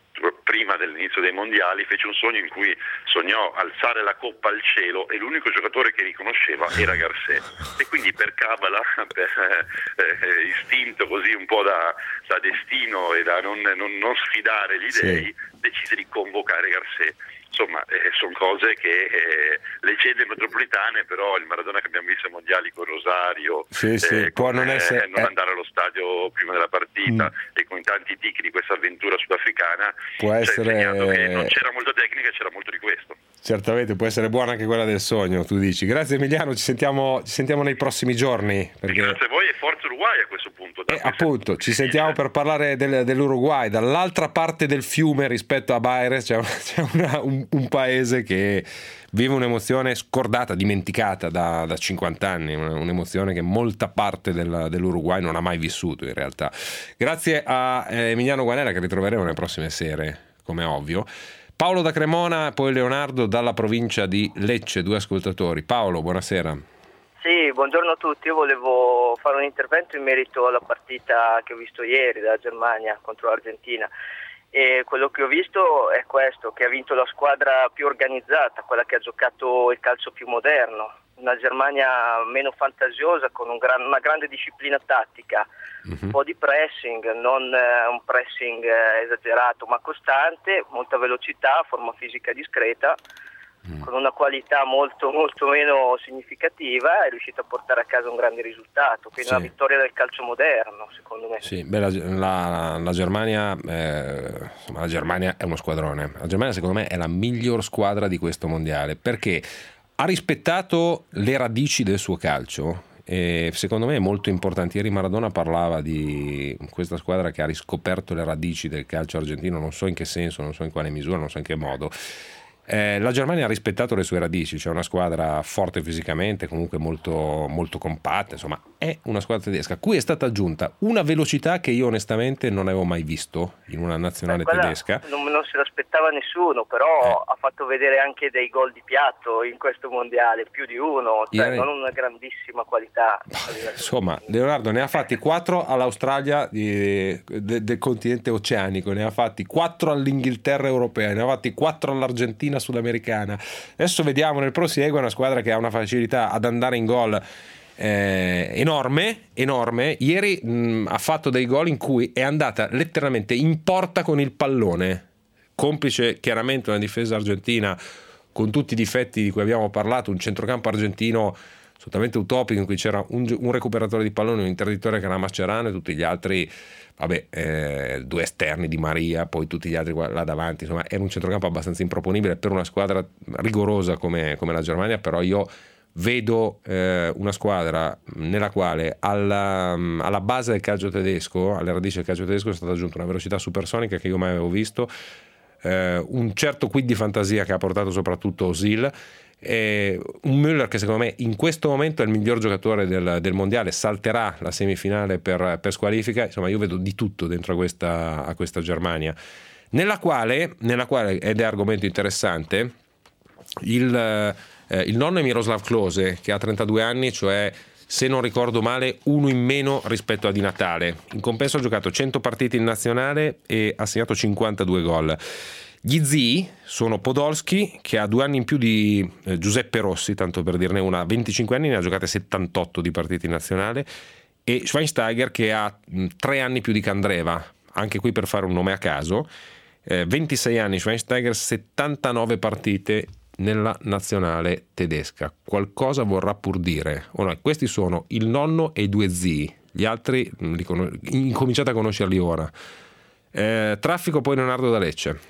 prima dell'inizio dei mondiali, fece un sogno in cui sognò alzare la coppa al cielo e l'unico giocatore che riconosceva era Garcés, e quindi per cabala, per eh, eh, istinto così un po' da, da destino e da non, non, non sfidare gli dei, sì. decise di convocare Garcés. Insomma, eh, sono cose che eh, leggende metropolitane, però il Maradona che abbiamo visto ai mondiali con Rosario, sì, sì, eh, può con, non, essere, eh, non eh. andare allo stadio prima della partita mm. e con tanti tic di questa avventura sudafricana, può essere... ci ha insegnato che non c'era molta tecnica, c'era molto di questo. Certamente può essere buona anche quella del sogno, tu dici. Grazie Emiliano, ci sentiamo, ci sentiamo nei prossimi giorni. Perché... Grazie a voi e forza Uruguay a questo punto. Eh, appunto, ci sentiamo per parlare del, dell'Uruguay. Dall'altra parte del fiume rispetto a Baires c'è, una, c'è una, un, un paese che vive un'emozione scordata, dimenticata da, da cinquanta anni, un'emozione che molta parte del, dell'Uruguay non ha mai vissuto in realtà. Grazie a eh, Emiliano Guanella, che ritroveremo nelle prossime sere, come ovvio. Paolo da Cremona, poi Leonardo dalla provincia di Lecce, due ascoltatori. Paolo, buonasera. Sì, buongiorno a tutti. Io volevo fare un intervento in merito alla partita che ho visto ieri della Germania contro l'Argentina. E quello che ho visto è questo, che ha vinto la squadra più organizzata, quella che ha giocato il calcio più moderno. Una Germania meno fantasiosa, con un gran, una grande disciplina tattica, uh-huh. un po' di pressing, non eh, un pressing eh, esagerato ma costante, molta velocità, forma fisica discreta, mm. con una qualità molto molto meno significativa, è riuscita a portare a casa un grande risultato, quindi sì. una vittoria del calcio moderno, secondo me. Sì, beh, la, la, la Germania eh, insomma, la Germania è uno squadrone. La Germania secondo me è la miglior squadra di questo mondiale, perché ha rispettato le radici del suo calcio. E secondo me è molto importante. Ieri Maradona parlava di questa squadra che ha riscoperto le radici del calcio argentino, non so in che senso, non so in quale misura, non so in che modo. Eh, la Germania ha rispettato le sue radici, c'è una squadra forte fisicamente, comunque molto, molto compatta, insomma è una squadra tedesca a cui è stata aggiunta una velocità che io onestamente non avevo mai visto in una nazionale Beh, tedesca. Non, non se l'aspettava nessuno, però eh. ha fatto vedere anche dei gol di piatto in questo mondiale, più di uno, cioè Ieri... non una grandissima qualità. Insomma, Leonardo ne ha fatti quattro all'Australia di, de, del continente oceanico, ne ha fatti quattro all'Inghilterra europea, ne ha fatti quattro all'Argentina sudamericana. Adesso vediamo nel prosieguo una squadra che ha una facilità ad andare in gol eh, enorme, enorme. Ieri mh, ha fatto dei gol in cui è andata letteralmente in porta con il pallone, complice chiaramente una difesa argentina con tutti i difetti di cui abbiamo parlato, un centrocampo argentino assolutamente utopico in cui c'era un, un recuperatore di pallone, un interditore che era Mascherano e tutti gli altri, vabbè, eh, due esterni di Maria, poi tutti gli altri là davanti, insomma era un centrocampo abbastanza improponibile per una squadra rigorosa come, come la Germania, però io vedo eh, una squadra nella quale alla, alla base del calcio tedesco, alle radici del calcio tedesco è stata aggiunta una velocità supersonica che io mai avevo visto, eh, un certo quid di fantasia che ha portato soprattutto Özil, e un Müller che secondo me in questo momento è il miglior giocatore del, del mondiale, salterà la semifinale per, per squalifica. Insomma io vedo di tutto dentro a questa, a questa Germania, nella quale, nella quale ed è argomento interessante, il, eh, il nonno è Miroslav Klose, che ha trentadue anni, cioè se non ricordo male uno in meno rispetto a Di Natale. In compenso ha giocato cento partite in nazionale e ha segnato cinquantadue gol. Gli zii sono Podolski, che ha due anni in più di eh, Giuseppe Rossi, tanto per dirne una, venticinque anni, ne ha giocate settantotto di partite in nazionale, e Schweinsteiger che ha mh, tre anni più di Candreva, anche qui per fare un nome a caso, eh, ventisei anni Schweinsteiger, settantanove partite nella nazionale tedesca. Qualcosa vorrà pur dire. Oh no, questi sono il nonno e i due zii, gli altri mh, li con... incominciate a conoscerli ora. Eh, traffico poi Leonardo da Lecce.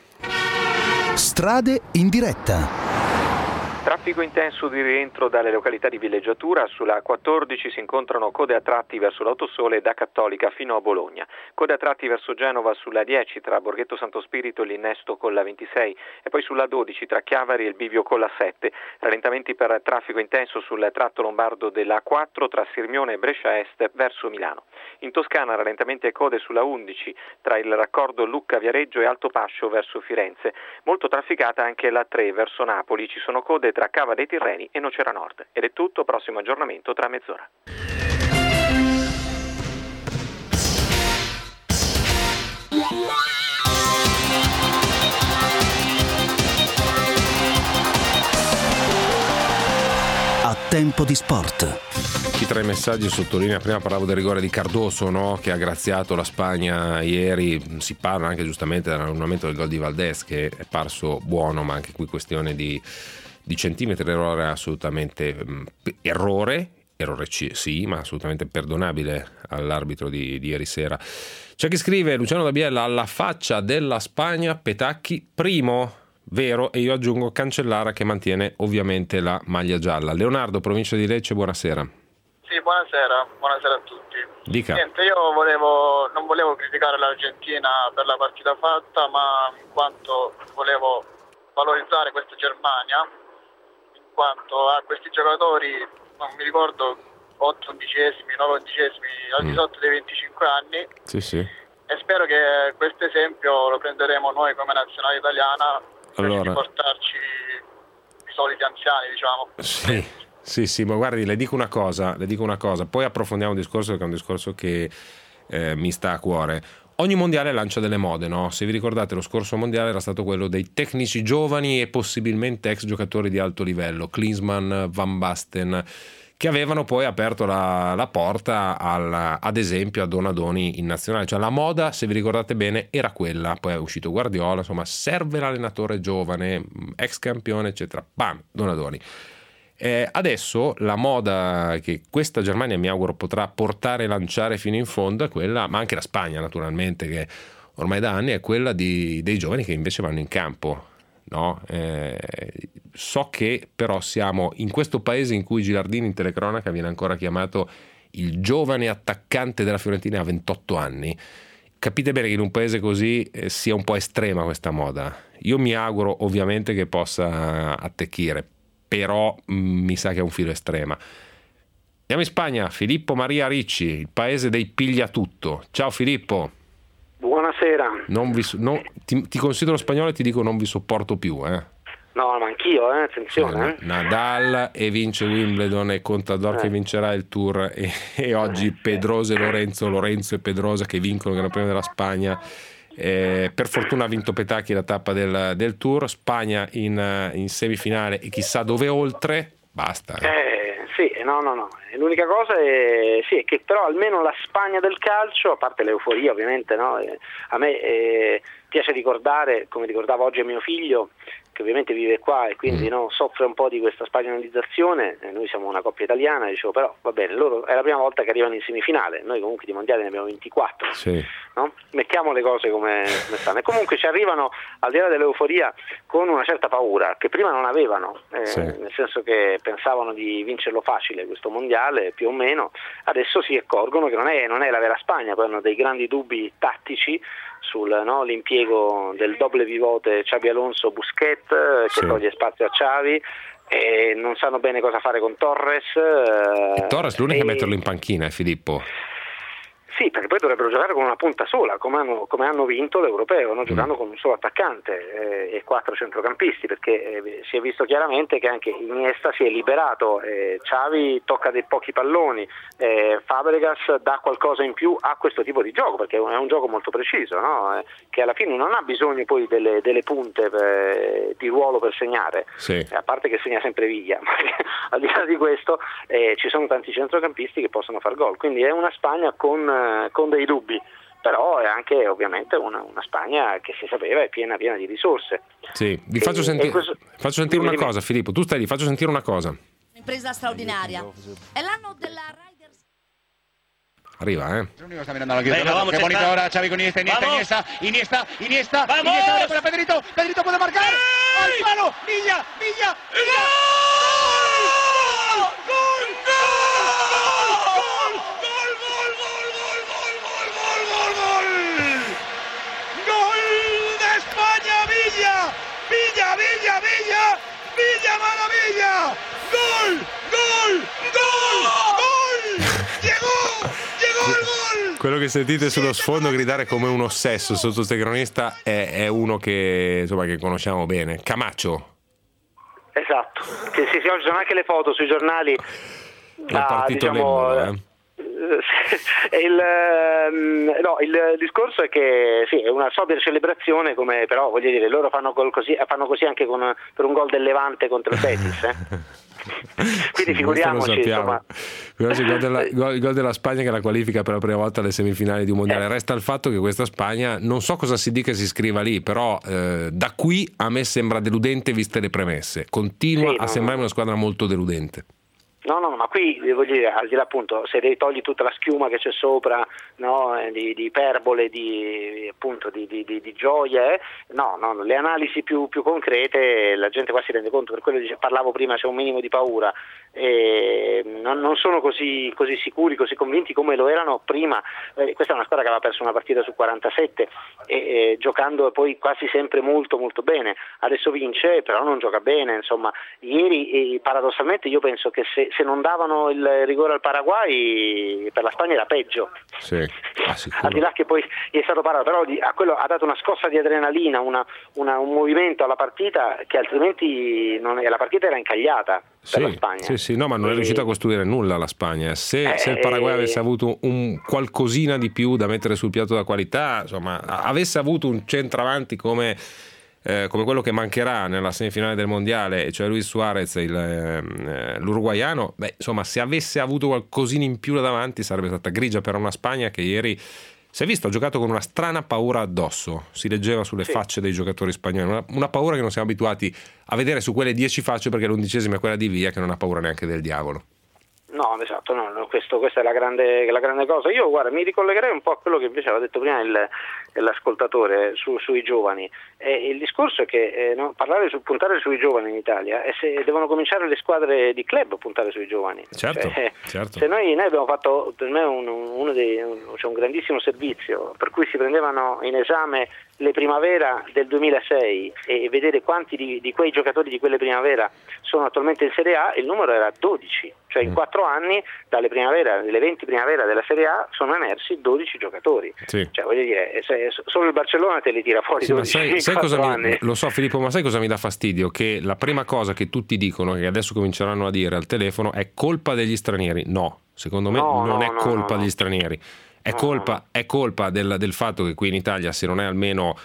Strade in diretta. Traffico intenso di rientro dalle località di villeggiatura. Sulla quattordici si incontrano code a tratti verso l'Autosole da Cattolica fino a Bologna, code a tratti verso Genova sulla dieci tra Borghetto Santo Spirito e l'innesto con la ventisei, e poi sulla dodici tra Chiavari e il bivio con la sette. Rallentamenti per traffico intenso sul tratto lombardo della A quattro tra Sirmione e Brescia Est verso Milano. In Toscana rallentamenti e code sulla undici tra il raccordo Lucca-Viareggio e Alto Pascio verso Firenze. Molto trafficata anche la tre verso Napoli, ci sono code tra Cava dei Tirreni e Nocera Nord. Ed è tutto, prossimo aggiornamento tra mezz'ora. A tempo di sport. Chi tra i messaggi sottolinea, prima parlavo del rigore di Cardoso, no? Che ha graziato la Spagna ieri, si parla anche giustamente dell'annullamento del gol di Valdés che è parso buono, ma anche qui questione di, di centimetri, errore assolutamente mh, errore, errore sì, ma assolutamente perdonabile all'arbitro di, di ieri sera. C'è chi scrive, Luciano da Biella, alla faccia della Spagna Petacchi primo. Vero, e io aggiungo Cancellara che mantiene ovviamente la maglia gialla. Leonardo, provincia di Lecce, buonasera. Sì, buonasera, buonasera a tutti. Dica. Niente, io volevo, non volevo criticare l'Argentina per la partita fatta, ma in quanto volevo valorizzare questa Germania, in quanto ha questi giocatori, non mi ricordo, otto undicesimi, nove undicesimi, al di sotto dei venticinque anni. Sì, sì. E spero che questo esempio lo prenderemo noi come nazionale italiana, allora, per portarci i soliti anziani, diciamo. Sì, sì, sì, ma guardi, le dico una cosa, le dico una cosa, poi approfondiamo un discorso che è un discorso che eh, mi sta a cuore. Ogni mondiale lancia delle mode, no? Se vi ricordate, lo scorso mondiale era stato quello dei tecnici giovani e possibilmente ex giocatori di alto livello, Klinsmann, Van Basten, che avevano poi aperto la, la porta al, ad esempio a Donadoni in nazionale. Cioè la moda, se vi ricordate bene, era quella, poi è uscito Guardiola, insomma serve l'allenatore giovane, ex campione eccetera, bam, Donadoni. Eh, adesso la moda che questa Germania mi auguro potrà portare e lanciare fino in fondo è quella, ma anche la Spagna naturalmente, che ormai da anni è quella di, dei giovani che invece vanno in campo, no? Eh, so che però siamo in questo paese in cui Gilardini in telecronaca viene ancora chiamato il giovane attaccante della Fiorentina a ventotto anni. Capite bene che in un paese così eh, sia un po' estrema questa moda. Io mi auguro ovviamente che possa attecchire, però mh, mi sa che è un filo estrema. Andiamo in Spagna, Filippo Maria Ricci, il paese dei pigliatutto. Ciao Filippo. Buonasera. Non vi, no, ti, ti considero spagnolo e ti dico non vi sopporto più, eh. No, ma anch'io, eh, attenzione. Sì, eh. Nadal e vince Wimbledon e Contador eh. che vincerà il Tour e, e oggi Pedrosa e Lorenzo, Lorenzo e Pedrosa che vincono il Gran Premio della Spagna. Eh, per fortuna ha vinto Petacchi la tappa del, del Tour. Spagna in, in semifinale e chissà dove oltre. Basta. Eh. Eh, sì, no, no, no. L'unica cosa è, sì, è che però almeno la Spagna del calcio, a parte l'euforia ovviamente, no? Eh, a me eh, piace ricordare, come ricordava oggi a mio figlio, che ovviamente vive qua e quindi no, soffre un po' di questa spagnolizzazione. Eh, noi siamo una coppia italiana, dicevo, però va bene, loro è la prima volta che arrivano in semifinale, noi comunque di mondiali ne abbiamo ventiquattro, sì. No? Mettiamo le cose come, come stanno, e comunque ci arrivano al di là dell'euforia con una certa paura che prima non avevano, eh, sì. Nel senso che pensavano di vincerlo facile questo mondiale, più o meno. Adesso si accorgono che non è, non è la vera Spagna, poi hanno dei grandi dubbi tattici sul no, l'impiego del doble pivote Xabi Alonso Busquets, che sì. toglie spazio a Xavi, e non sanno bene cosa fare con Torres. E Torres l'unica e... a metterlo in panchina è Filippo. Sì, perché poi dovrebbero giocare con una punta sola, come hanno, come hanno vinto l'Europeo, no? Giocando mm. con un solo attaccante eh, e quattro centrocampisti, perché eh, si è visto chiaramente che anche Iniesta si è liberato, eh, Xavi tocca dei pochi palloni, eh, Fabregas dà qualcosa in più a questo tipo di gioco, perché è un, è un gioco molto preciso, no? eh, che alla fine non ha bisogno poi delle, delle punte per, di ruolo per segnare, sì. eh, a parte che segna sempre Viglia, ma al di là di questo eh, ci sono tanti centrocampisti che possono far gol, quindi è una Spagna con con dei dubbi, però è anche ovviamente una, una Spagna che si sapeva è piena piena di risorse. Sì, vi faccio, e, senti- e questo... faccio sentire una cosa, Filippo, tu stai lì, faccio sentire una cosa. Impresa straordinaria. È l'anno della Riders. Arriva, eh. Sta mirando la chiusura. Qué bonito ahora Xavi con Iniesta, Iniesta, Iniesta, Iniesta, Iniesta, ¡Vamos! Iniesta para Pedrito, Pedrito puede marcar. ¡Al palo! Villa, Villa, Villa. ¡Gol! ¡Gol! Villa, Villa, Villa, Villa Maravilla, gol, gol, gol, gol, llegó, llegó il gol. Quello che sentite sullo sfondo gridare come un ossesso sotto questo cronista è, è uno che insomma che conosciamo bene, Camacho. Esatto, che si sono anche le foto sui giornali. È ah, partito diciamo, l'embolo, eh. Il, no, il discorso è che sì, è una sobria celebrazione, come però voglio dire, loro fanno gol così, fanno così anche con, per un gol del Levante contro il Betis, eh? Quindi sì, figuriamoci, insomma. Il gol, della, il gol della Spagna che la qualifica per la prima volta alle semifinali di un mondiale. Resta il fatto che questa Spagna, non so cosa si dica e si scriva lì, però eh, da qui a me sembra deludente viste le premesse, continua sì, a no, sembrare no. una squadra molto deludente. No, no, ma qui voglio dire, al di là appunto, se togli tutta la schiuma che c'è sopra, no, di, di iperbole, di appunto di, di, di, di gioia, eh, no, no, le analisi più, più concrete, la gente qua si rende conto, per quello dice, parlavo prima, c'è un minimo di paura, eh, non, non sono così, così sicuri, così convinti come lo erano prima. Eh, questa è una squadra che aveva perso una partita su quarantasette, e, eh, giocando poi quasi sempre molto molto bene, adesso vince, però non gioca bene, insomma, ieri eh, paradossalmente io penso che se se non davano il rigore al Paraguay per la Spagna era peggio, sì. ah, al di là che poi gli è stato parato, però a quello ha dato una scossa di adrenalina, una, una, un movimento alla partita che altrimenti non è, la partita era incagliata per sì, la Spagna. Sì, sì, no, ma non è riuscita a costruire nulla la Spagna. Se, eh, se il Paraguay avesse avuto un qualcosina di più da mettere sul piatto da qualità, insomma, avesse avuto un centravanti come eh, come quello che mancherà nella semifinale del mondiale, cioè Luis Suarez, il, eh, l'uruguaiano, beh, insomma, se avesse avuto qualcosina in più da davanti sarebbe stata grigia per una Spagna che ieri si è visto, ha giocato con una strana paura addosso, si leggeva sulle sì. facce dei giocatori spagnoli, una, una paura che non siamo abituati a vedere su quelle dieci facce, perché l'undicesima è quella di Villa che non ha paura neanche del diavolo. No, esatto, no, no, questo, questa è la grande, la grande cosa. Io guarda, mi ricollegherei un po' a quello che invece aveva detto prima il, l'ascoltatore su, sui giovani. Eh, il discorso è che eh, no, parlare su, puntare sui giovani in Italia è se devono cominciare le squadre di club a puntare sui giovani. Certo, cioè, certo. Se noi, noi abbiamo fatto per me un, uno dei, un, cioè un grandissimo servizio per cui si prendevano in esame le primavera del duemilasei e vedere quanti di, di quei giocatori di quelle primavera sono attualmente in Serie A, il numero era dodici, cioè in quattro anni dalle primavera, delle venti primavera della Serie A sono emersi dodici giocatori. Sì. Cioè voglio dire, se, solo il Barcellona te li tira fuori sì, dodici. Ma sai, sai cosa mi, lo so Filippo, ma sai cosa mi dà fastidio? Che la prima cosa che tutti dicono, che adesso cominceranno a dire al telefono, è colpa degli stranieri. No, secondo me no, non no, è no, colpa no. degli stranieri. È colpa, è colpa del, del fatto che qui in Italia, se non è almeno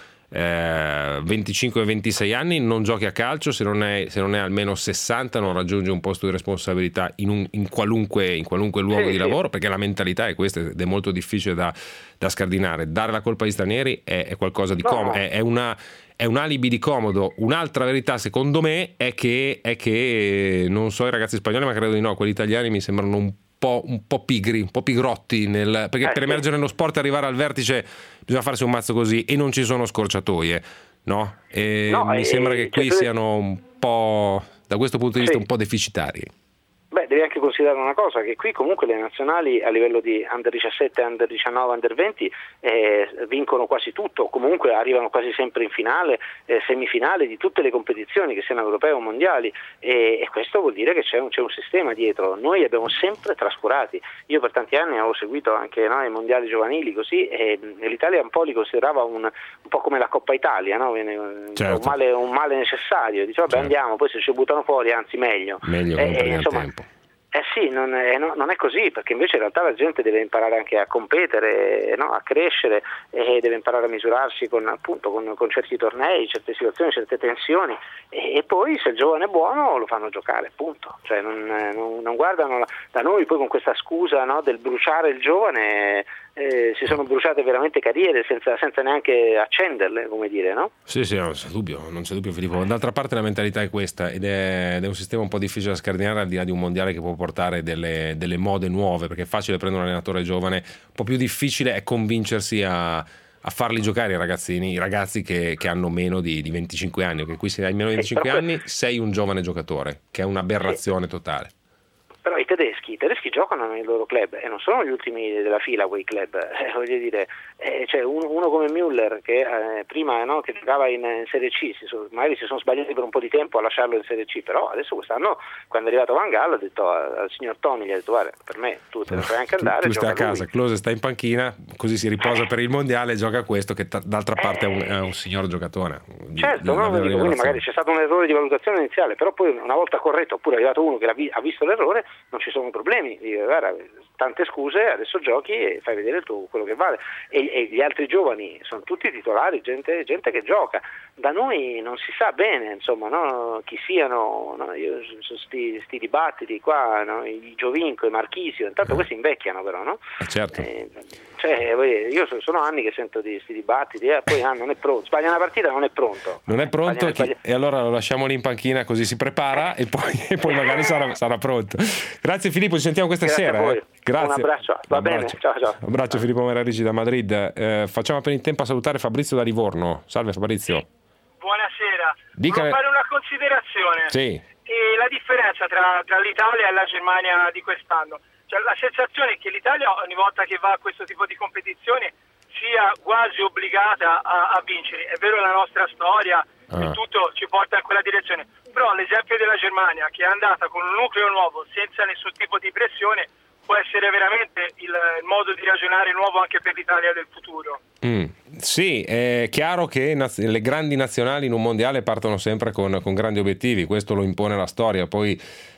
eh, venticinque ventisei anni, non giochi a calcio, se non è, se non è almeno sessanta non raggiungi un posto di responsabilità in, un, in, qualunque, in qualunque luogo sì, di lavoro, sì. Perché la mentalità è questa ed è molto difficile da, da scardinare. Dare la colpa agli stranieri è, è qualcosa di no. comodo, è, è una... È un alibi di comodo. Un'altra verità secondo me è che, è che non so i ragazzi spagnoli, ma credo di no, quelli italiani mi sembrano un po', un po' pigri, un po' pigrotti nel, perché eh, per sì. emergere nello sport e arrivare al vertice bisogna farsi un mazzo così e non ci sono scorciatoie, no? E no mi eh, sembra che qui cioè, siano un po', da questo punto di vista, sì. un po' deficitari. Beh, devi anche considerare una cosa, che qui comunque le nazionali a livello di under diciassette, under diciannove, under venti eh, vincono quasi tutto, comunque arrivano quasi sempre in finale, eh, semifinale di tutte le competizioni, che siano europee o mondiali, e, e questo vuol dire che c'è un, c'è un sistema dietro. Noi abbiamo sempre trascurati. Io per tanti anni avevo seguito anche no, i mondiali giovanili così, e, e l'Italia un po' li considerava un, un po' come la Coppa Italia, no? Certo. un, male, un male necessario, diceva vabbè certo. andiamo, poi se ci buttano fuori anzi meglio. Meglio e, e, insomma, tempo. Eh sì, non è, no, non è così, perché invece in realtà la gente deve imparare anche a competere, no? a crescere, e deve imparare a misurarsi con, appunto, con, con certi tornei, certe situazioni, certe tensioni, e, e poi se il giovane è buono lo fanno giocare, punto. Cioè non, non, non guardano da noi poi con questa scusa no, del bruciare il giovane. Eh, si sono bruciate veramente carriere senza, senza neanche accenderle, come dire, no? Sì, sì, non c'è dubbio, non c'è dubbio Filippo. D'altra parte la mentalità è questa ed è, ed è un sistema un po' difficile da scardinare, al di là di un mondiale che può portare delle, delle mode nuove, perché è facile prendere un allenatore giovane, un po' più difficile è convincersi a, a farli giocare i ragazzini, i ragazzi che, che hanno meno di, di venticinque anni, perché qui se hai meno di venticinque anni sei un giovane giocatore, che è un'aberrazione totale. Però i tedeschi, i tedeschi giocano nei loro club e non sono gli ultimi della fila quei club, eh, voglio dire, eh, cioè uno, uno come Müller che eh, prima no, che giocava in, in Serie C, si sono, magari si sono sbagliati per un po' di tempo a lasciarlo in Serie C, però adesso quest'anno quando è arrivato Van Gaal ha detto al, al signor Toni, gli ha detto guarda, per me tu te ne puoi anche andare, tu, tu stai a casa, lui. Klose sta in panchina, così si riposa eh. per il mondiale e gioca questo che t- d'altra parte eh. è, un, è un signor giocatore. Certo, no, dico, quindi magari c'è stato un errore di valutazione iniziale, però poi una volta corretto oppure è arrivato uno che ha visto l'errore, non ci sono problemi, dico, guarda, tante scuse, adesso giochi e fai vedere tu quello che vale, e, e gli altri giovani sono tutti titolari, gente, gente che gioca. Da noi non si sa bene, insomma, no, chi siano, no, io, sti, sti dibattiti qua, no, i Giovinco, i Marchisio, intanto questi invecchiano però, no? Certo. Eh, cioè, io sono anni che sento di questi dibattiti, e eh, poi ah, non è pronto, sbaglia una partita, non è pronto. Non è pronto sbaglia, sbaglia. E allora lo lasciamo lì in panchina così si prepara e poi, e poi magari sarà, sarà pronto. Grazie Filippo, ci sentiamo questa Grazie sera. Eh. Grazie. Un abbraccio, va un abbraccio. bene, ciao ciao. Un abbraccio Filippo Merarici da Madrid. Eh, facciamo per il tempo a salutare Fabrizio da Livorno. Salve Fabrizio. Sì. Buonasera. Dica... Volevo fare una considerazione. Sì. E la differenza tra, tra l'Italia e la Germania di quest'anno. Cioè, la sensazione è che l'Italia ogni volta che va a questo tipo di competizione sia quasi obbligata a, a vincere. È vero, la nostra storia ah. e tutto ci porta in quella direzione, però l'esempio della Germania, che è andata con un nucleo nuovo senza nessun tipo di pressione, può essere veramente il, il modo di ragionare nuovo anche per l'Italia del futuro. Mm. Sì, è chiaro che le grandi nazionali in un mondiale partono sempre con, con grandi obiettivi, questo lo impone la storia, poi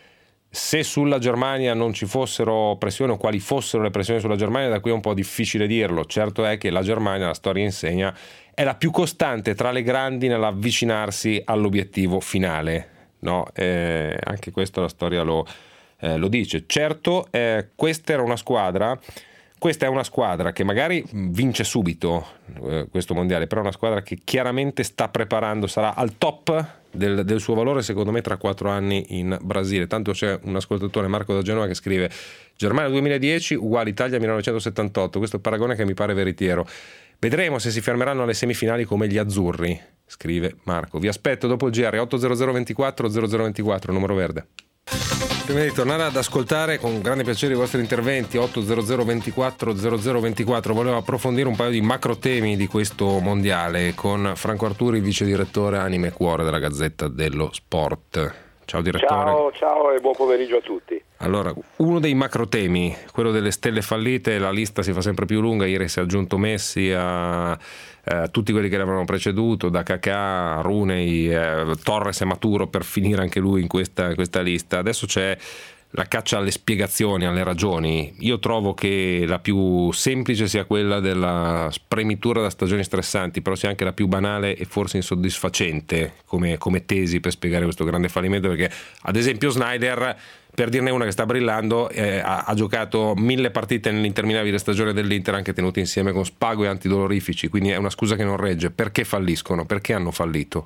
Se sulla Germania non ci fossero pressioni o quali fossero le pressioni sulla Germania, da qui è un po' difficile dirlo. Certo è che la Germania, la storia insegna, è la più costante tra le grandi nell'avvicinarsi all'obiettivo finale, no? Eh, anche questo la storia lo, eh, lo dice. Certo, eh, questa era una squadra Questa è una squadra che magari vince subito eh, questo mondiale, però è una squadra che chiaramente sta preparando, sarà al top del, del suo valore secondo me tra quattro anni in Brasile. Tanto c'è un ascoltatore, Marco da Genova, che scrive: Germania duemiladieci uguale Italia millenovecentosettantotto. Questo è il paragone che mi pare veritiero. Vedremo se si fermeranno alle semifinali come gli azzurri, scrive Marco. Vi aspetto dopo il G R. Otto zero zero ventiquattro zero zero ventiquattro, numero verde. Prima di tornare ad ascoltare con grande piacere i vostri interventi, otto zero zero ventiquattro zero zero ventiquattro, volevo approfondire un paio di macro temi di questo mondiale con Franco Arturi, vice direttore Anima e Cuore della Gazzetta dello Sport. Ciao direttore. Ciao, ciao e buon pomeriggio a tutti. Allora, uno dei macro temi, quello delle stelle fallite, la lista si fa sempre più lunga. Ieri si è aggiunto Messi a eh, tutti quelli che l'avevano preceduto, da Kaká a Rooney, eh, Torres e Maturo, per finire anche lui in questa, in questa lista. Adesso c'è la caccia alle spiegazioni, alle ragioni. Io trovo che la più semplice sia quella della spremitura da stagioni stressanti, però sia anche la più banale e forse insoddisfacente come, come tesi per spiegare questo grande fallimento, perché ad esempio Sneijder, per dirne una che sta brillando, eh, ha, ha giocato mille partite nell'interminabile stagione dell'Inter, anche tenute insieme con spago e antidolorifici, quindi è una scusa che non regge. Perché falliscono? Perché hanno fallito?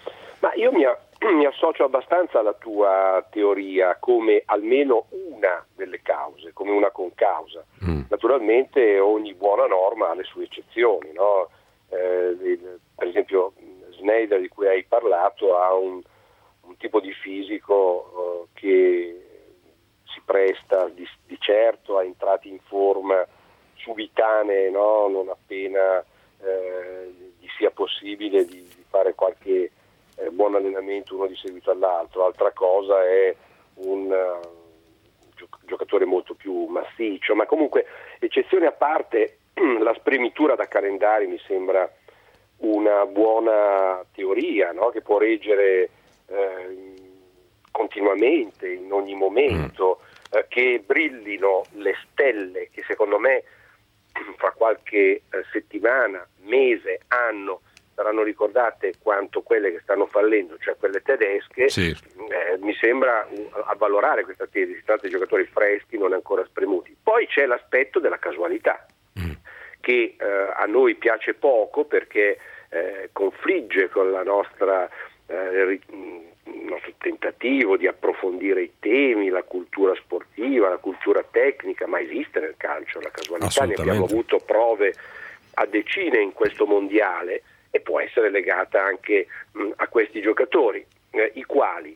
Ma io mi, mi associo abbastanza alla tua teoria come almeno una delle cause, come una concausa. Mm. Naturalmente ogni buona norma ha le sue eccezioni, no? Eh, il, per esempio Sneijder, di cui hai parlato, ha un, un tipo di fisico uh, che si presta di, di certo a entrate in forma subitanee, no? Non appena eh, gli sia possibile di, di fare qualche eh, buon allenamento uno di seguito all'altro. Altra cosa è un uh, giocatore molto più massiccio, ma comunque, eccezione a parte, la spremitura da calendari mi sembra una buona teoria, no? Che può reggere eh, continuamente, in ogni momento, eh, che brillino le stelle che secondo me fra qualche eh, settimana, mese, anno saranno ricordate quanto quelle che stanno fallendo, cioè quelle tedesche. Sì. Eh, mi sembra uh, avvalorare questa tesi. Si tratta di giocatori freschi, non ancora spremuti. Poi c'è l'aspetto della casualità, mm. che eh, a noi piace poco perché eh, confligge con la nostra eh, il nostro tentativo di approfondire i temi, la cultura sportiva, la cultura tecnica, ma esiste nel calcio la casualità, ne abbiamo avuto prove a decine in questo mondiale, e può essere legata anche mh, a questi giocatori, eh, i quali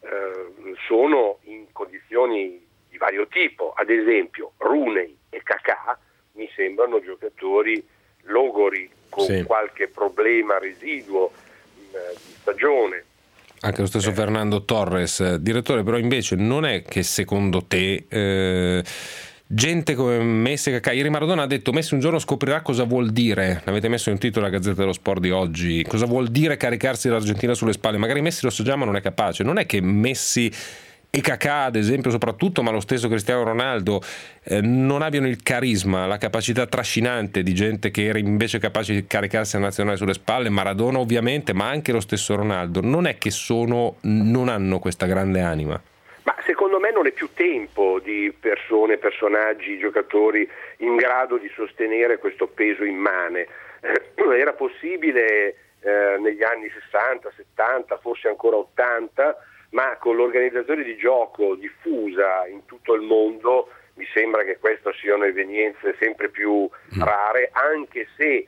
eh, sono in condizioni di vario tipo. Ad esempio Rooney e Kaká mi sembrano giocatori logori con sì. qualche problema residuo mh, di stagione. Anche lo stesso eh. Fernando Torres. Direttore, però invece non è che secondo te eh, gente come Messi e Kaká, ieri Maradona ha detto Messi un giorno scoprirà cosa vuol dire, l'avete messo in titolo la Gazzetta dello Sport di oggi, cosa vuol dire caricarsi l'Argentina sulle spalle, magari Messi lo so già ma non è capace. Non è che Messi e Kaká ad esempio soprattutto, ma lo stesso Cristiano Ronaldo eh, non abbiano il carisma, la capacità trascinante di gente che era invece capace di caricarsi la nazionale sulle spalle, Maradona ovviamente, ma anche lo stesso Ronaldo. Non è che sono, non hanno questa grande anima? Ma secondo me non è più tempo di persone, personaggi, giocatori in grado di sostenere questo peso immane. Eh, era possibile eh, negli anni sessanta, settanta, forse ancora ottanta, ma con l'organizzazione di gioco diffusa in tutto il mondo mi sembra che queste siano evenienze sempre più rare, anche se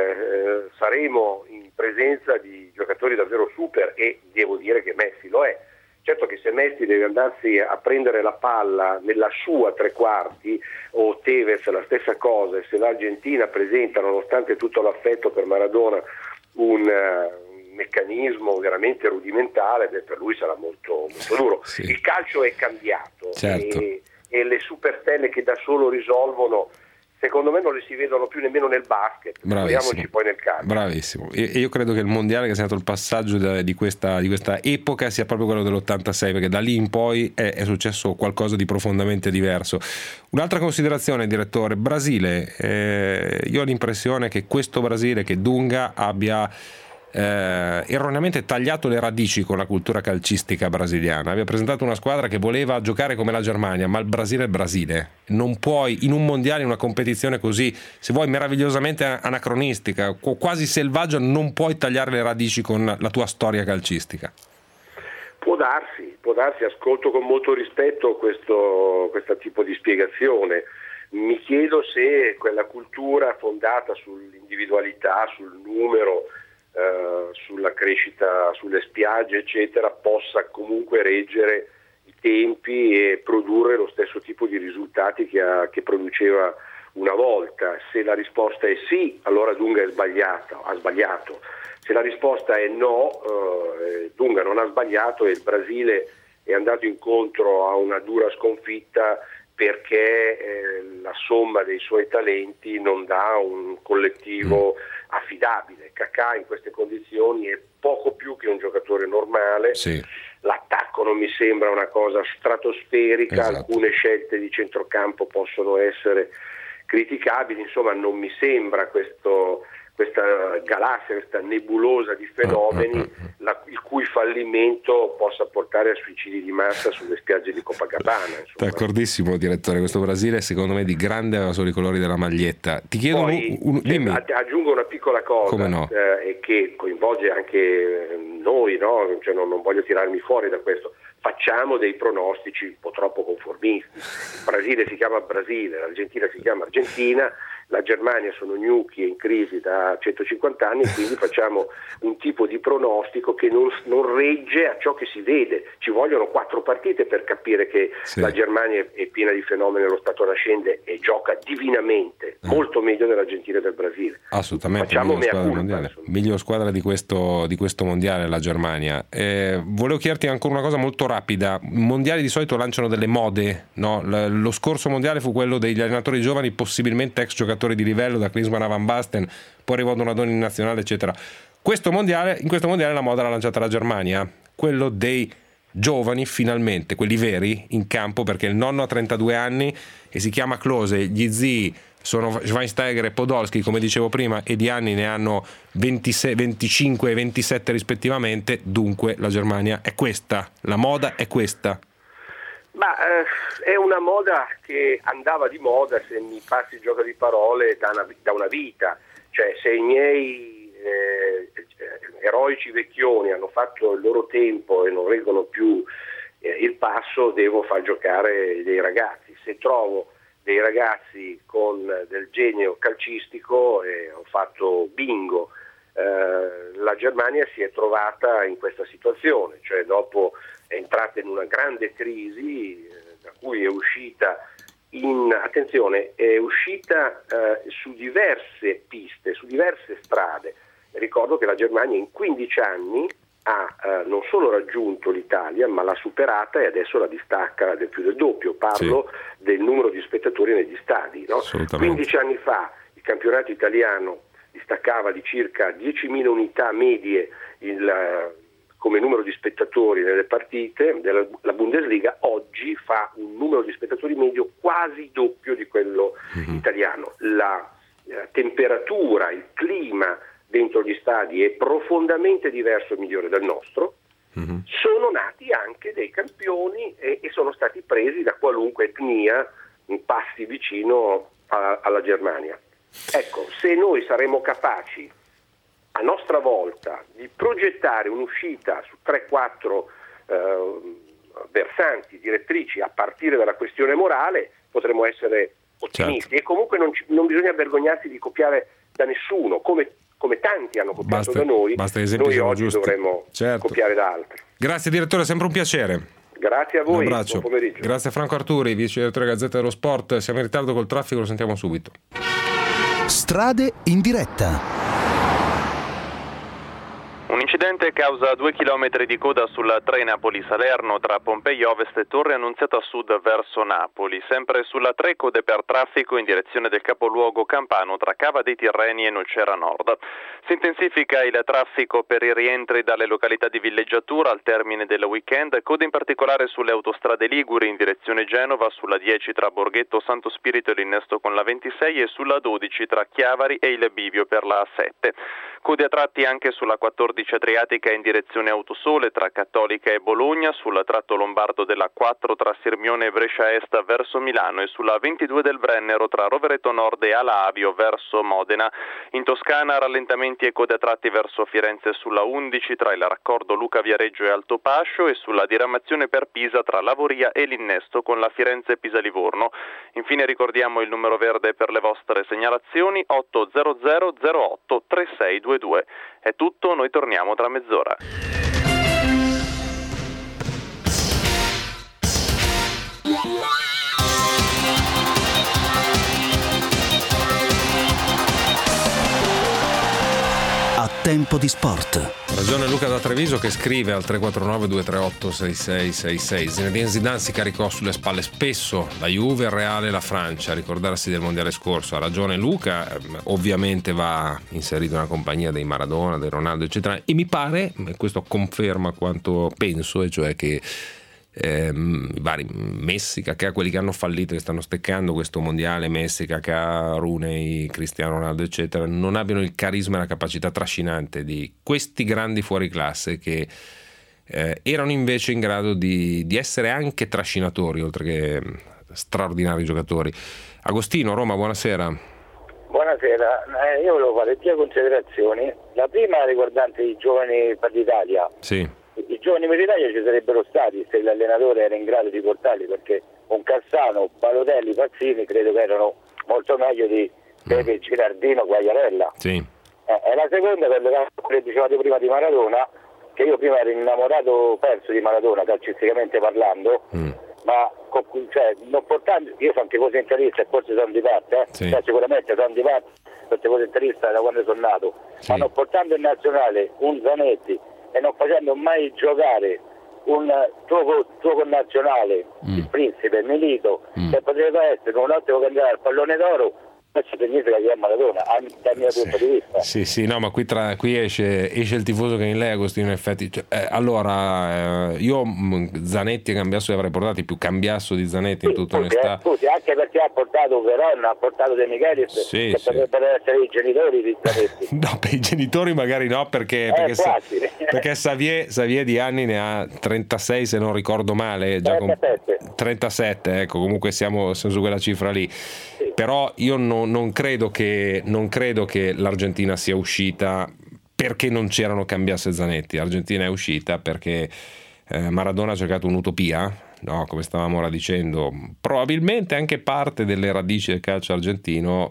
eh, saremo in presenza di giocatori davvero super, e devo dire che Messi lo è. Certo che se Messi deve andarsi a prendere la palla nella sua tre quarti, o Tevez la stessa cosa, e se l'Argentina presenta, nonostante tutto l'affetto per Maradona, un meccanismo veramente rudimentale, beh, per lui sarà molto, molto duro. Sì. Il calcio è cambiato, certo. e, e le superstelle che da solo risolvono secondo me non le si vedono più nemmeno nel basket, figuriamoci poi nel calcio. Bravissimo, e io credo che il mondiale che è stato il passaggio di questa, di questa epoca sia proprio quello dell'ottantasei, perché da lì in poi è, è successo qualcosa di profondamente diverso. Un'altra considerazione, direttore: Brasile, eh, io ho l'impressione che questo Brasile, che Dunga abbia Eh, erroneamente tagliato le radici con la cultura calcistica brasiliana. Aveva presentato una squadra che voleva giocare come la Germania, ma il Brasile è il Brasile. Non puoi, in un mondiale, in una competizione così, se vuoi meravigliosamente anacronistica, quasi selvaggia, non puoi tagliare le radici con la tua storia calcistica. Può darsi, può darsi, ascolto con molto rispetto questo, questo tipo di spiegazione. Mi chiedo se quella cultura fondata sull'individualità, sul numero, Uh, sulla crescita sulle spiagge eccetera, possa comunque reggere i tempi e produrre lo stesso tipo di risultati che, ha, che produceva una volta. Se la risposta è sì, allora Dunga è sbagliato, ha sbagliato. Se la risposta è no, uh, Dunga non ha sbagliato e il Brasile è andato incontro a una dura sconfitta, perché eh, la somma dei suoi talenti non dà un collettivo affidabile. Kaká in queste condizioni è poco più che un giocatore normale, sì. L'attacco non mi sembra una cosa stratosferica, esatto. Alcune scelte di centrocampo possono essere criticabili, insomma non mi sembra questo, questa galassia, questa nebulosa di fenomeni la, il cui fallimento possa portare a suicidi di massa sulle spiagge di Copacabana. Insomma. D'accordissimo, direttore, questo Brasile secondo me di grande aveva solo i colori della maglietta. Ti chiedo Poi, un, un, dimmi. Aggiungo una piccola cosa, no? eh, che coinvolge anche noi, no? Cioè, non, non voglio tirarmi fuori da questo. Facciamo dei pronostici un po' troppo conformisti. Il Brasile si chiama Brasile, l'Argentina si chiama Argentina, la Germania sono gnocchi e in crisi da centocinquanta anni, quindi facciamo un tipo di pronostico che non, non regge a ciò che si vede. Ci vogliono quattro partite per capire che sì. La Germania è piena di fenomeni nello stato nascente e gioca divinamente, mm. molto meglio dell'Argentina e del Brasile. Assolutamente, facciamo miglior squadra, culpa, mondiale. Miglior squadra di questo, di questo mondiale, la Germania. Eh, volevo chiederti ancora una cosa molto rapida. I mondiali di solito lanciano delle mode, no? Lo scorso mondiale fu quello degli allenatori giovani, possibilmente ex giocatori di livello, da Klinsmann a Van Basten, poi arrivò Donadoni in nazionale eccetera. Questo mondiale, in questo mondiale la moda l'ha lanciata la Germania, quello dei giovani, finalmente quelli veri in campo, perché il nonno ha trentadue anni e si chiama Klose, gli zii sono Schweinsteiger e Podolski, come dicevo prima, e di anni ne hanno ventisei, venticinque e ventisette rispettivamente. Dunque la Germania è questa, la moda è questa. Ma eh, è una moda che andava di moda, se mi passi il gioco di parole, da una, da una vita. Cioè, se i miei eh, eroici vecchioni hanno fatto il loro tempo e non reggono più eh, il passo, devo far giocare dei ragazzi. Se trovo dei ragazzi con del genio calcistico, eh, ho fatto bingo. Eh, la Germania si è trovata in questa situazione, cioè dopo è entrata in una grande crisi eh, da cui è uscita in, attenzione, è uscita eh, su diverse piste, su diverse strade. Ricordo che la Germania in quindici anni ha eh, non solo raggiunto l'Italia, ma l'ha superata e adesso la distacca del più del doppio. Parlo sì. del numero di spettatori negli stadi, no? quindici anni fa il campionato italiano distaccava di circa diecimila unità medie il, come numero di spettatori nelle partite della la Bundesliga. Oggi fa un numero di spettatori medio quasi doppio di quello mm-hmm. italiano. La, la temperatura, il clima dentro gli stadi è profondamente diverso e migliore del nostro. Mm-hmm. Sono nati anche dei campioni e, e sono stati presi da qualunque etnia, passi vicino a, alla Germania. Ecco, se noi saremo capaci a nostra volta di progettare un'uscita su tre quattro eh, versanti, direttrici, a partire dalla questione morale, potremo essere ottimisti. Certo. E comunque non, ci, non bisogna vergognarsi di copiare da nessuno, come, come tanti hanno copiato basta, da noi, basta noi oggi giusti. dovremmo certo. copiare da altri. Grazie direttore, è sempre un piacere. Grazie a voi, un abbraccio. buon pomeriggio. Grazie a Franco Arturi, vice direttore Gazzetta dello Sport. Siamo in ritardo col traffico, lo sentiamo subito. Strade in diretta. Incidente causa due chilometri di coda sulla tre Napoli-Salerno tra Pompei Ovest e Torre Annunziata Sud verso Napoli. Sempre sulla tre code per traffico in direzione del capoluogo campano tra Cava dei Tirreni e Nocera Nord. Si intensifica il traffico per i rientri dalle località di villeggiatura al termine del weekend, code in particolare sulle autostrade Liguri in direzione Genova, sulla dieci tra Borghetto Santo Spirito e l'innesto con la ventisei e sulla dodici tra Chiavari e il Bivio per la A sette. Code a tratti anche sulla quattordici Adriatica in direzione Autosole tra Cattolica e Bologna, sul tratto lombardo della quattro tra Sirmione e Brescia Est verso Milano e sulla ventidue del Brennero tra Rovereto Nord e Ala Avio verso Modena. In Toscana rallentamenti e code a tratti verso Firenze sulla undici tra il raccordo Luca Viareggio e Altopascio e sulla diramazione per Pisa tra Lavoria e l'innesto con la Firenze Pisa Livorno. Infine ricordiamo il numero verde per le vostre segnalazioni otto zero zero zero otto tre sei due due. È tutto, noi torniamo tra mezz'ora. A tempo di sport. Ragione Luca da Treviso che scrive al tre quattro nove due tre otto sei sei sei sei. Zinedine Zidane si caricò sulle spalle spesso la Juve, il Reale e la Francia, a ricordarsi del mondiale scorso. Ha ragione Luca, ovviamente va inserito nella compagnia dei Maradona, dei Ronaldo eccetera, e mi pare, e questo conferma quanto penso, e cioè che ehm, i vari Messi, Kakà, quelli che hanno fallito, che stanno steccando questo mondiale, Messi, Kakà, Rooney, Cristiano Ronaldo eccetera, non abbiano il carisma e la capacità trascinante di questi grandi fuoriclasse che eh, erano invece in grado di, di essere anche trascinatori oltre che straordinari giocatori. Agostino, Roma, buonasera. Buonasera, eh, io volevo fare due considerazioni. La prima riguardante i giovani per l'Italia. Sì. I giovani per l'Italia ci sarebbero stati se l'allenatore era in grado di portarli, perché un Cassano, Balotelli, Pazzini credo che erano molto meglio di Pepe, Girardino, Quagliarella. Sì. Eh, e la seconda, quello che dicevate prima di Maradona, che io prima ero innamorato perso di Maradona, calcisticamente parlando, mm. ma cioè, non portando, io sono tifoso interista e forse sono di parte, eh? Sì. Cioè, sicuramente sono di parte, sono tifoso interista da quando sono nato, sì. Ma non portando in nazionale un Zanetti e non facendo mai giocare un tuo, tuo connazionale, mm. il principe, Milito, mm. che potrebbe essere un ottimo candidato al pallone d'oro, questo significa che è Maradona, dal mio sì. punto di vista. Sì, sì, no, ma qui, tra, qui esce, esce il tifoso che in lei, Agostino, in effetti. Cioè, eh, allora, eh, io Zanetti e Cambiasso li avrei portati, più Cambiasso di Zanetti, sì, in tutta scusi, onestà. Eh, scusi, anche perché ha portato Verona, ha portato De Michelis, sì, che sì. potrebbero essere i genitori di Zanetti. No, per i genitori magari no, perché, eh, perché, sa, perché perché Xavier, Xavier di anni ne ha trentasei, se non ricordo male, già trentasette. Con, trentasette, ecco, comunque siamo, siamo su quella cifra lì. Sì. Però io no, non credo che non credo che l'Argentina sia uscita perché non c'erano Cambiasso e Zanetti. L'Argentina è uscita perché eh, Maradona ha giocato un'utopia, no, come stavamo ora dicendo, probabilmente anche parte delle radici del calcio argentino,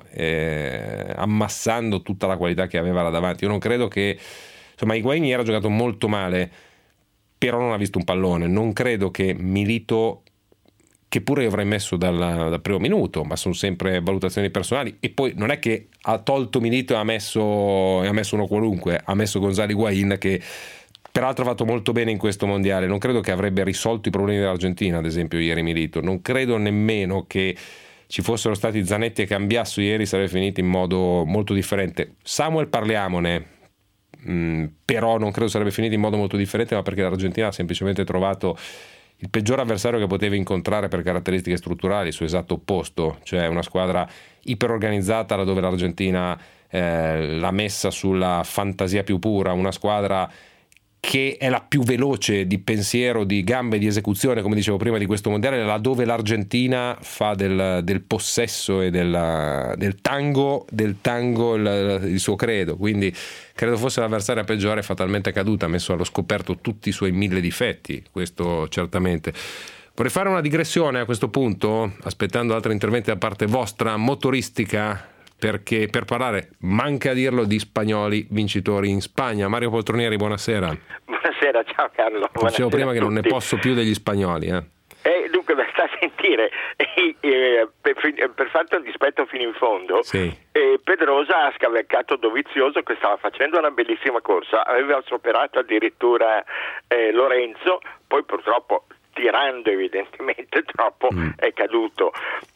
eh, ammassando tutta la qualità che aveva là davanti. Io non credo che, insomma, Higuaín era giocato molto male, però non ha visto un pallone. Non credo che Milito, che pure io avrei messo dal, dal primo minuto, ma sono sempre valutazioni personali, e poi non è che ha tolto Milito e ha messo, e ha messo uno qualunque, ha messo Gonzalo Higuaín, che peraltro ha fatto molto bene in questo mondiale. Non credo che avrebbe risolto i problemi dell'Argentina, ad esempio ieri Milito. Non credo nemmeno che ci fossero stati Zanetti e Cambiasso ieri, sarebbe finito in modo molto differente. Samuel, parliamone, mh, però non credo sarebbe finito in modo molto differente, ma perché l'Argentina ha semplicemente trovato il peggior avversario che potevi incontrare per caratteristiche strutturali, il suo esatto opposto, cioè una squadra iperorganizzata laddove l'Argentina eh, l'ha messa sulla fantasia più pura, una squadra che è la più veloce di pensiero, di gambe, di esecuzione, come dicevo prima, di questo mondiale, laddove l'Argentina fa del, del possesso e del, del tango, del tango il, il suo credo. Quindi credo fosse l'avversaria peggiore, fatalmente caduta, ha messo allo scoperto tutti i suoi mille difetti, questo certamente. Vorrei fare una digressione a questo punto, aspettando altri interventi da parte vostra, motoristica, perché per parlare, manca a dirlo, di spagnoli vincitori in Spagna. Mario Poltronieri, buonasera. Buonasera, ciao Carlo. Dicevo prima che non ne posso più degli spagnoli. Eh. Eh, dunque, sta sta a sentire, eh, eh, per, per farti un dispetto fino in fondo, sì. eh, Pedrosa ha scavalcato Dovizioso che stava facendo una bellissima corsa, aveva superato addirittura eh, Lorenzo, poi purtroppo tirando evidentemente troppo mm. è caduto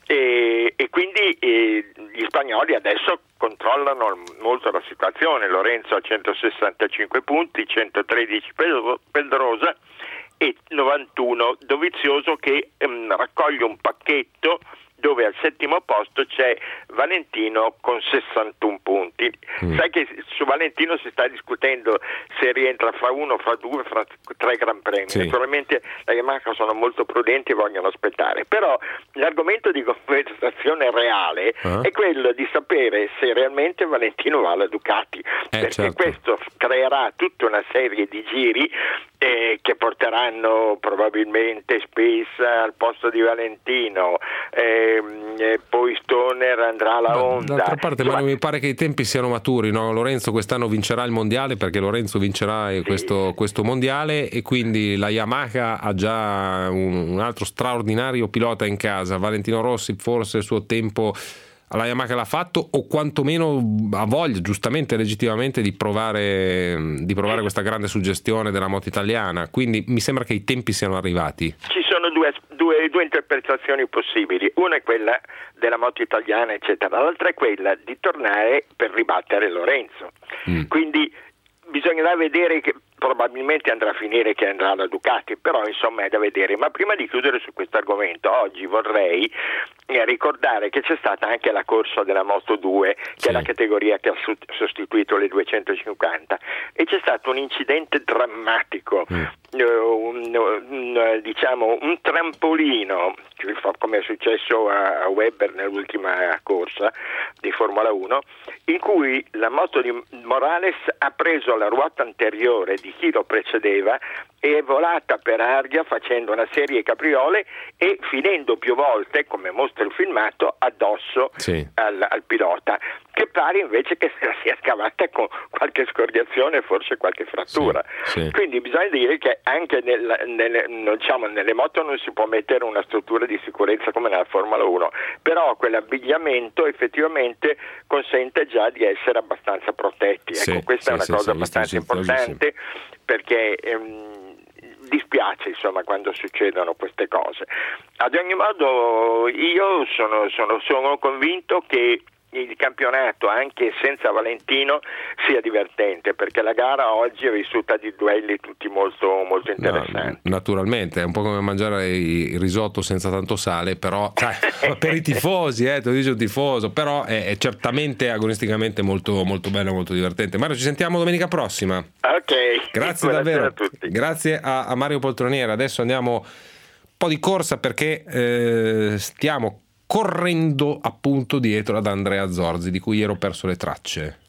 e, e quindi eh, gli spagnoli adesso controllano molto la situazione. Lorenzo ha centosessantacinque punti, centotredici Pedrosa e novantuno Dovizioso che ehm, raccoglie un pacchetto dove al settimo posto c'è Valentino con sessantuno punti. Mm. Sai che su Valentino si sta discutendo se rientra fra uno, fra due, fra tre Gran Premi. Sì. Naturalmente la Yamaha sono molto prudenti e vogliono aspettare, però l'argomento di conversazione reale uh-huh. è quello di sapere se realmente Valentino va alla Ducati, eh, perché certo. questo creerà tutta una serie di giri eh, che porteranno probabilmente Spieth al posto di Valentino, eh, e poi Stoner andrà alla Honda. D'altra parte, ma mi pare che i tempi siano maturi, no? Lorenzo quest'anno vincerà il mondiale, perché Lorenzo vincerà sì. questo, questo mondiale, e quindi la Yamaha ha già un, un altro straordinario pilota in casa. Valentino Rossi forse il suo tempo alla Yamaha l'ha fatto, o quantomeno ha voglia, giustamente, legittimamente, di provare di provare questa grande suggestione della moto italiana, quindi mi sembra che i tempi siano arrivati. Ci sono due, due, due interpretazioni possibili, una è quella della moto italiana eccetera, l'altra è quella di tornare per ribattere Lorenzo, mm. quindi bisognerà vedere, che probabilmente andrà a finire che andrà alla Ducati, però insomma è da vedere. Ma prima di chiudere su questo argomento, oggi vorrei eh, ricordare che c'è stata anche la corsa della Moto due, che sì. è la categoria che ha sostituito le duecentocinquanta, e c'è stato un incidente drammatico, mm. uh, un, un, diciamo un trampolino, come è successo a Webber nell'ultima corsa di Formula uno, in cui la moto di Morales ha preso la ruota anteriore di chi lo precedeva e è volata per aria facendo una serie di capriole e finendo più volte, come mostra il filmato, addosso sì. al, al pilota, che pare invece che se la sia scavata con qualche scoriazione, forse qualche frattura. Sì, sì. Quindi bisogna dire che anche nel, nelle, diciamo, nelle moto non si può mettere una struttura di sicurezza come nella Formula uno, però quell'abbigliamento effettivamente consente già di essere abbastanza protetti. Sì, ecco, questa sì, è una sì, cosa sì, abbastanza importante, perché ehm, dispiace insomma quando succedono queste cose. Ad ogni modo io sono, sono, sono convinto che il campionato, anche senza Valentino, sia divertente, perché la gara oggi è vissuta di duelli tutti molto, molto interessanti. No, naturalmente è un po' come mangiare il risotto senza tanto sale, però cioè, per i tifosi, eh, te lo dice un tifoso, però è, è certamente agonisticamente molto, molto bello, molto divertente. Mario, ci sentiamo domenica prossima. Ok, grazie davvero a tutti. Grazie a, a Mario Poltroniera. Adesso andiamo un po' di corsa, perché eh, stiamo correndo appunto dietro ad Andrea Zorzi, di cui ero perso le tracce.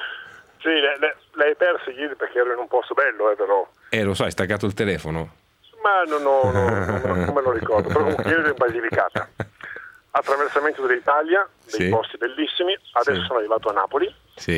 Sì, le, le, le hai perse ieri perché ero in un posto bello, eh, però. Eh, lo so, hai staccato il telefono? Ma no, no, no, no, non me lo ricordo, però comunque ieri ero in Basilicata. Attraversamento dell'Italia, dei sì. posti bellissimi. Adesso sì. sono arrivato a Napoli, sì.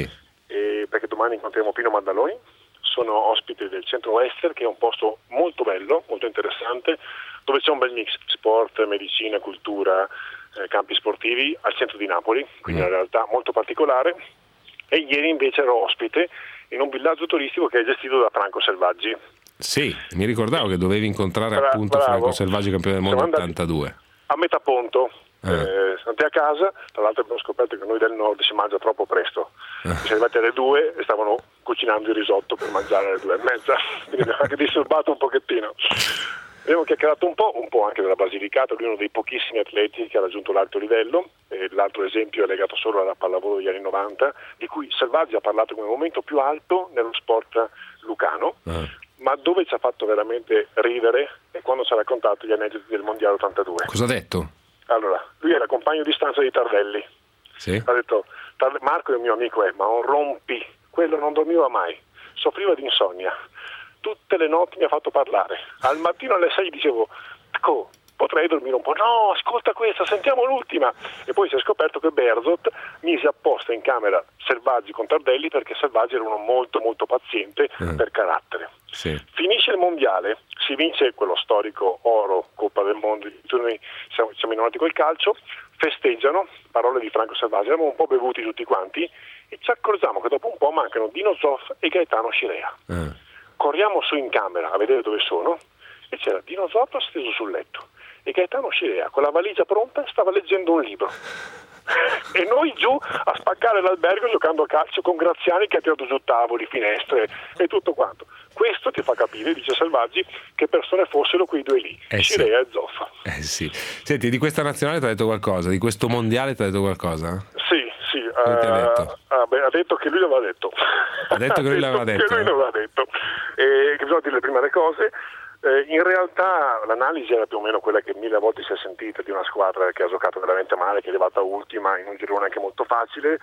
e perché domani incontriamo Pino Maddaloni. Sono ospite del Centro Western, che è un posto molto bello, molto interessante, dove c'è un bel mix, sport, medicina, cultura, eh, campi sportivi, al centro di Napoli, quindi mm. una realtà molto particolare. E ieri invece ero ospite in un villaggio turistico che è gestito da Franco Selvaggi. Sì, mi ricordavo che dovevi incontrare Bra- appunto bravo. Franco Selvaggi, campione del mondo ottantadue. A metà ponto, eh. Eh, siamo andati a casa, tra l'altro abbiamo scoperto che noi del nord si mangia troppo presto. Siamo arrivati alle due e stavano cucinando il risotto per mangiare alle due e mezza, quindi abbiamo anche disturbato un pochettino. Abbiamo chiacchierato un po', un po' anche della Basilicata. Lui è uno dei pochissimi atleti che ha raggiunto l'alto livello, e l'altro esempio è legato solo alla pallavolo degli anni novanta, di cui Selvaggi ha parlato come momento più alto nello sport lucano, ah. ma dove ci ha fatto veramente ridere è quando ci ha raccontato gli aneddoti del mondiale ottantadue. Cosa ha detto? Allora, lui era compagno di stanza di Tardelli. Sì. Ha detto: Marco è un mio amico, eh, ma un rompi, quello non dormiva mai, soffriva di insonnia. Tutte le notti mi ha fatto parlare. Al mattino alle sei dicevo: Tco, potrei dormire un po', no, ascolta questa, sentiamo l'ultima. E poi si è scoperto che Bearzot mise apposta in camera Selvaggi con Tardelli perché Selvaggi era uno molto molto paziente mm. per carattere. Sì. Finisce il mondiale, si vince quello storico oro, Coppa del Mondo, noi siamo, siamo innamorati col calcio, festeggiano, parole di Franco Selvaggi, eravamo un po' bevuti tutti quanti e ci accorgiamo che dopo un po' mancano Dino Zoff e Gaetano Scirea. Mm. Corriamo su in camera a vedere dove sono e c'era Dino Zoff steso sul letto e Gaetano Scirea con la valigia pronta stava leggendo un libro. E noi giù a spaccare l'albergo giocando a calcio con Graziani che ha tirato giù tavoli, finestre e tutto quanto. Questo ti fa capire, dice Selvaggi, che persone fossero quei due lì, eh Scirea sì. e Zoffa. Eh sì. Senti, di questa nazionale ti ha detto qualcosa? Di questo mondiale ti ha detto qualcosa? Sì, sì. Uh, ha, detto? Uh, beh, ha detto che lui l'aveva detto. Ha detto che lui l'aveva detto? Che lui l'aveva detto. E che bisogna dire le prime le cose. Eh, in realtà l'analisi era più o meno quella che mille volte si è sentita di una squadra che ha giocato veramente male, che è arrivata ultima in un girone anche molto facile.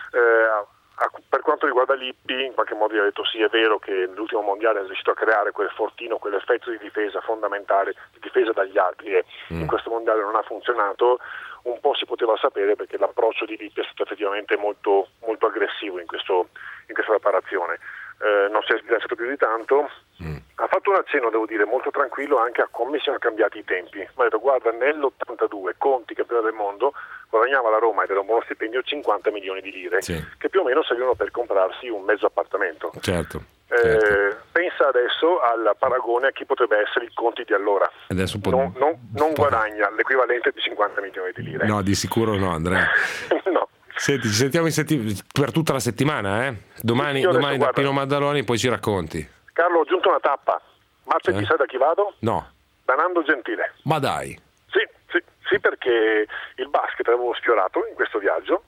Eh, a, per quanto riguarda Lippi, in qualche modo gli ha detto sì, è vero che nell'ultimo mondiale è riuscito a creare quel fortino, quell'effetto di difesa fondamentale, di difesa dagli altri, e mm. in questo mondiale non ha funzionato. Un po' si poteva sapere perché l'approccio di Lippi è stato effettivamente molto, molto aggressivo in, questo, in questa preparazione. Eh, non si è sbilanciato più di tanto. Mm. Ha fatto un accenno, devo dire, molto tranquillo anche a come siano cambiati i tempi. Ma ha detto, guarda, nell'ottantadue Conti, campione del mondo, guadagnava la Roma ed era un buono stipendio cinquanta milioni di lire, sì. che più o meno servivano per comprarsi un mezzo appartamento. Certo. Eh, certo. Pensa adesso al paragone a chi potrebbe essere il Conti di allora. Adesso pot- non non, non guadagna l'equivalente di cinquanta milioni di lire. No, di sicuro no, Andrea. No. Senti, ci sentiamo in setti- per tutta la settimana, eh? Domani, Io domani adesso, da Pino Maddaloni, poi ci racconti. Carlo, ho aggiunto una tappa. Martedì, eh? sai da chi vado? No. Da Nando Gentile. Ma dai. Sì, sì, sì, perché il basket l'avevo sfiorato in questo viaggio,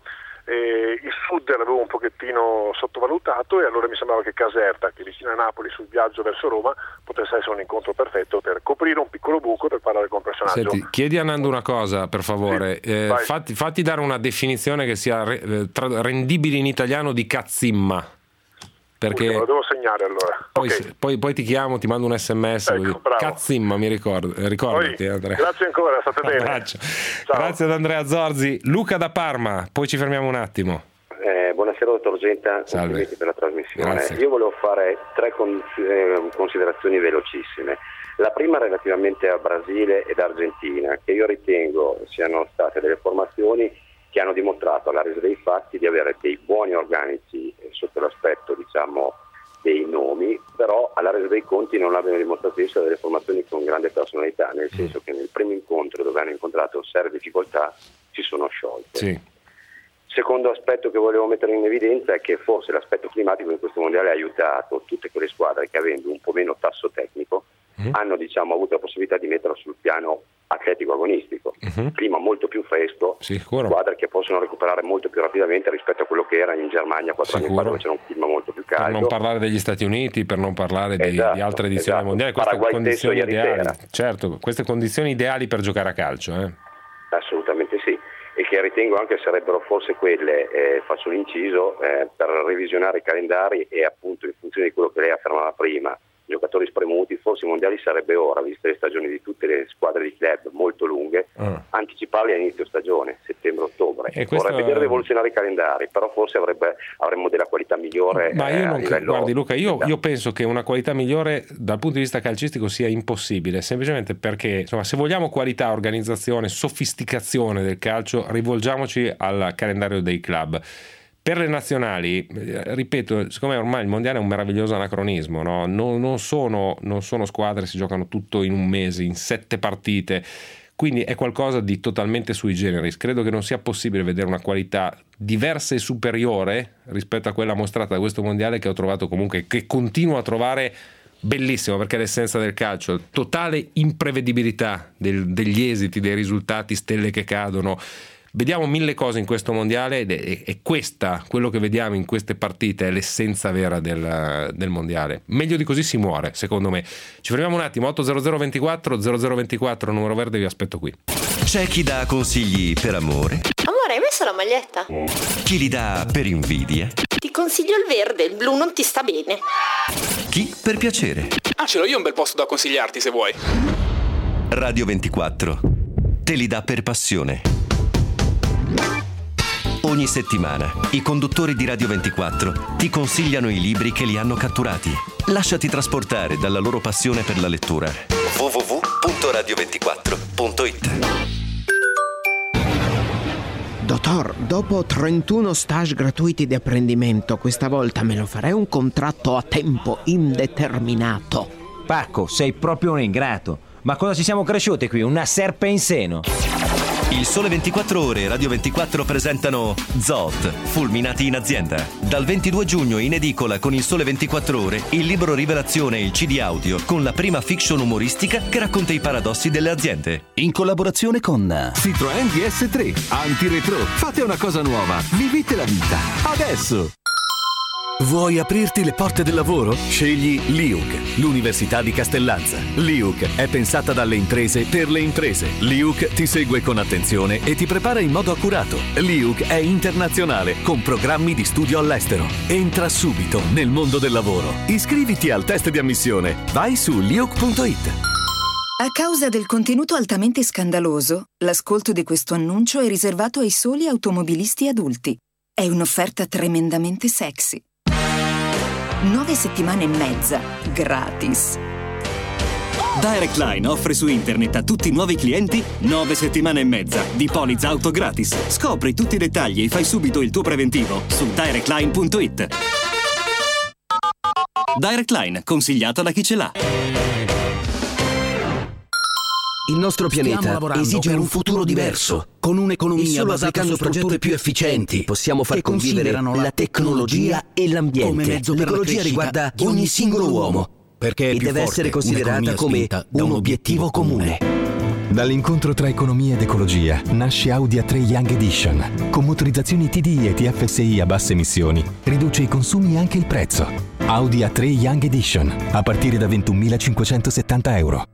e il sud l'avevo un pochettino sottovalutato e allora mi sembrava che Caserta, che è vicino a Napoli sul viaggio verso Roma, potesse essere un incontro perfetto per coprire un piccolo buco per parlare con personaggio. Senti, chiedi a Nando una cosa per favore, sì, eh, fatti, fatti dare una definizione che sia re, tra, rendibile in italiano di cazzimma. Perché Ui, lo devo segnare allora. Poi, okay. poi, poi ti chiamo, ti mando un sms. Ecco, Cazzimma, mi ricordo. Ricordati, Andrea. Grazie ancora, state bene. Grazie ad Andrea Zorzi. Luca da Parma, poi ci fermiamo un attimo. Eh, buonasera dottor Genta, complimenti per la trasmissione. Grazie. Io volevo fare tre con, eh, considerazioni velocissime. La prima relativamente a Brasile ed Argentina, che io ritengo siano state delle formazioni che hanno dimostrato alla resa dei fatti di avere dei buoni organici eh, sotto l'aspetto, diciamo, dei nomi, però alla resa dei conti non abbiano dimostrato di essere delle formazioni con grande personalità, nel senso che nel primo incontro dove hanno incontrato serie difficoltà si sono sciolte. Sì. Secondo aspetto che volevo mettere in evidenza è che forse l'aspetto climatico in questo mondiale ha aiutato tutte quelle squadre che, avendo un po' meno tasso tecnico, mm. hanno diciamo avuto la possibilità di metterlo sul piano atletico agonistico, mm-hmm. clima molto più fresco, Sicuro. squadre che possono recuperare molto più rapidamente rispetto a quello che era in Germania quattro anni fa, dove c'era un clima molto più caldo. Per non parlare degli Stati Uniti, per non parlare di, esatto, di altre edizioni esatto. mondiali, queste Paraguay condizioni ideali. Sera. Certo, queste condizioni ideali per giocare a calcio, eh? Assolutamente sì, e che ritengo anche sarebbero forse quelle, eh, faccio l'inciso, eh, per revisionare i calendari e appunto in funzione di quello che lei affermava prima, giocatori spremuti, forse i mondiali sarebbe ora, viste le stagioni di tutte le squadre di club molto lunghe, uh. anticiparli a inizio stagione, settembre-ottobre. Questo... Vorrei vedere evoluzionare i calendari, però forse avrebbe, avremmo della qualità migliore. Ma io eh, non a livello... guardi Luca, io, io penso che una qualità migliore dal punto di vista calcistico sia impossibile, semplicemente perché insomma, se vogliamo qualità, organizzazione, sofisticazione del calcio, rivolgiamoci al calendario dei club. Per le nazionali, ripeto, secondo me ormai il mondiale è un meraviglioso anacronismo, no? non, non, sono, non sono squadre, si giocano tutto in un mese, in sette partite, quindi è qualcosa di totalmente sui generis. Credo che non sia possibile vedere una qualità diversa e superiore rispetto a quella mostrata da questo mondiale, che ho trovato comunque, che continuo a trovare bellissimo, perché è l'essenza del calcio, totale imprevedibilità del, degli esiti, dei risultati, stelle che cadono. Vediamo mille cose in questo mondiale ed è, è questa, quello che vediamo in queste partite, è l'essenza vera del, del mondiale. Meglio di così si muore, secondo me. Ci fermiamo un attimo, otto zero zero ventiquattro zero zero ventiquattro, numero verde, vi aspetto qui. C'è chi dà consigli per amore. Amore, hai messo la maglietta? Chi li dà per invidia. Ti consiglio il verde, il blu non ti sta bene. Chi per piacere. Ah, ce l'ho io un bel posto da consigliarti se vuoi. Radio ventiquattro te li dà per passione. Ogni settimana i conduttori di Radio ventiquattro ti consigliano i libri che li hanno catturati. Lasciati trasportare dalla loro passione per la lettura. w w w punto radio ventiquattro punto it. Dottor, dopo trentuno stage gratuiti di apprendimento, questa volta me lo farei un contratto a tempo indeterminato. Pacco, sei proprio un ingrato. Ma cosa ci siamo cresciuti qui? Una serpe in seno. Il Sole ventiquattro Ore e Radio ventiquattro presentano Zod, Fulminati in azienda. Dal ventidue giugno in edicola con il Sole ventiquattro Ore, il libro rivelazione e il C D audio con la prima fiction umoristica che racconta i paradossi delle aziende. In collaborazione con Citroën D S tre, Antiretro. Fate una cosa nuova, vivete la vita. Adesso! Vuoi aprirti le porte del lavoro? Scegli L I U C, l'Università di Castellanza. L I U C è pensata dalle imprese per le imprese. L I U C ti segue con attenzione e ti prepara in modo accurato. L I U C è internazionale, con programmi di studio all'estero. Entra subito nel mondo del lavoro. Iscriviti al test di ammissione. Vai su L I U C punto it. A causa del contenuto altamente scandaloso, l'ascolto di questo annuncio è riservato ai soli automobilisti adulti. È un'offerta tremendamente sexy. Nove settimane e mezza, gratis. Direct Line offre su internet a tutti i nuovi clienti nove settimane e mezza di polizza auto gratis. Scopri tutti i dettagli e fai subito il tuo preventivo su direct line punto it. Direct Line, consigliato da chi ce l'ha. Il nostro pianeta esige un futuro diverso, con un'economia basata su strutture più efficienti. Possiamo far convivere la tecnologia e l'ambiente. L'ecologia riguarda ogni singolo uomo, perché e deve essere considerata come un obiettivo comune. Dall'incontro tra economia ed ecologia nasce Audi A tre Young Edition. Con motorizzazioni T D I e T F S I a basse emissioni, riduce i consumi e anche il prezzo. Audi A tre Young Edition, a partire da ventunomilacinquecentosettanta euro.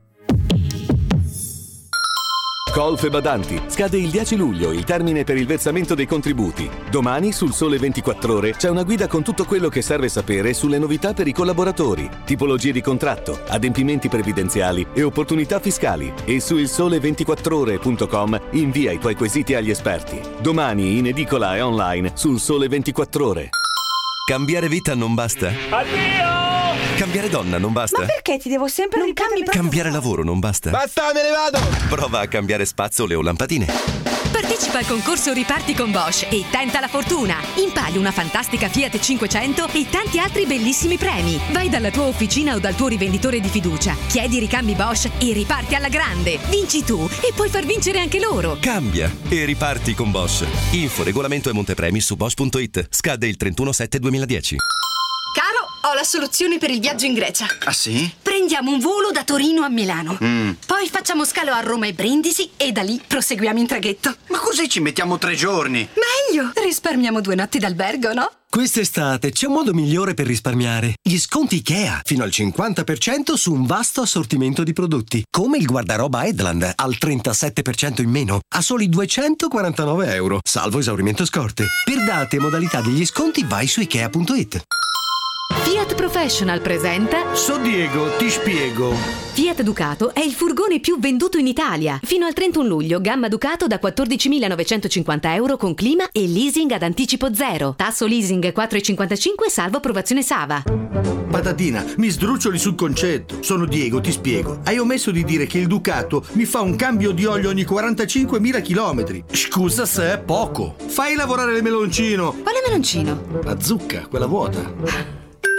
Colf e Badanti. Scade il dieci luglio il termine per il versamento dei contributi. Domani sul Sole ventiquattro Ore c'è una guida con tutto quello che serve sapere sulle novità per i collaboratori, tipologie di contratto, adempimenti previdenziali e opportunità fiscali. E su il sole ventiquattro ore punto com invia i tuoi quesiti agli esperti. Domani in edicola e online sul Sole ventiquattro Ore. Cambiare vita non basta? Addio! Cambiare donna non basta? Ma perché ti devo sempre ripetere? Cambiare lavoro non basta? Basta, me ne vado! Prova a cambiare spazzole o lampadine. Partecipa al concorso Riparti con Bosch e tenta la fortuna. Impari una fantastica Fiat cinquecento e tanti altri bellissimi premi. Vai dalla tua officina o dal tuo rivenditore di fiducia, chiedi ricambi Bosch e riparti alla grande. Vinci tu e puoi far vincere anche loro. Cambia e riparti con Bosch. Info, regolamento e montepremi su bosch punto it. Scade il trentuno sette duemiladieci. Caro, ho la soluzione per il viaggio in Grecia. Ah sì? Prendiamo un volo da Torino a Milano. Mm. Poi facciamo scalo a Roma e Brindisi e da lì proseguiamo in traghetto. Ma così ci mettiamo tre giorni. Meglio! Risparmiamo due notti d'albergo, no? Quest'estate c'è un modo migliore per risparmiare. Gli sconti IKEA, fino al cinquanta per cento su un vasto assortimento di prodotti, come il guardaroba Edland, al trentasette per cento in meno, a soli duecentoquarantanove euro, salvo esaurimento scorte. Per date e modalità degli sconti vai su ikea punto it. Fiat Professional presenta So Diego, ti spiego. Fiat Ducato è il furgone più venduto in Italia. Fino al trentuno luglio, gamma Ducato da quattordicimilanovecentocinquanta euro con clima e leasing ad anticipo zero. Tasso leasing quattro virgola cinquantacinque salvo approvazione S A V A. Patatina, mi sdruccioli sul concetto. Sono Diego, ti spiego. Hai omesso di dire che il Ducato mi fa un cambio di olio ogni quarantacinquemila chilometri. Scusa se è poco. Fai lavorare il meloncino. Quale meloncino? La zucca, quella vuota.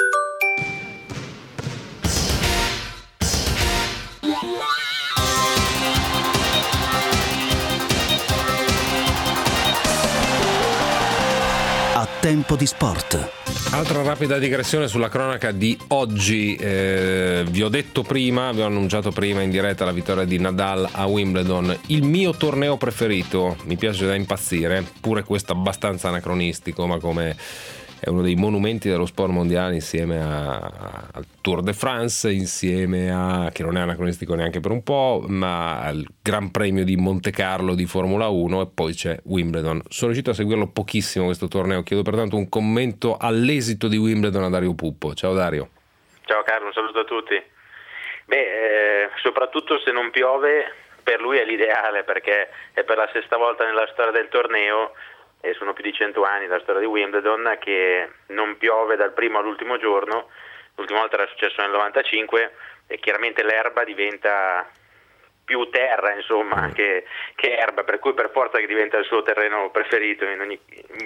Tempo di sport. Altra rapida digressione sulla cronaca di oggi. Eh, vi ho detto prima, vi ho annunciato prima in diretta la vittoria di Nadal a Wimbledon, il mio torneo preferito, mi piace da impazzire, pure questo abbastanza anacronistico, ma come è uno dei monumenti dello sport mondiale insieme a, a, al Tour de France, insieme a, che non è anacronistico neanche per un po', ma al Gran Premio di Monte Carlo di Formula uno, e poi c'è Wimbledon. Sono riuscito a seguirlo pochissimo questo torneo, chiedo pertanto un commento all'esito di Wimbledon a Dario Puppo. Ciao Dario. Ciao Carlo, un saluto a tutti. Beh, eh, soprattutto se non piove, per lui è l'ideale, perché è per la sesta volta nella storia del torneo, e sono più di cento anni la storia di Wimbledon, che non piove dal primo all'ultimo giorno. L'ultima volta era successo nel novantacinque e chiaramente l'erba diventa più terra, insomma, che, che erba, per cui per forza che diventa il suo terreno preferito in ogni...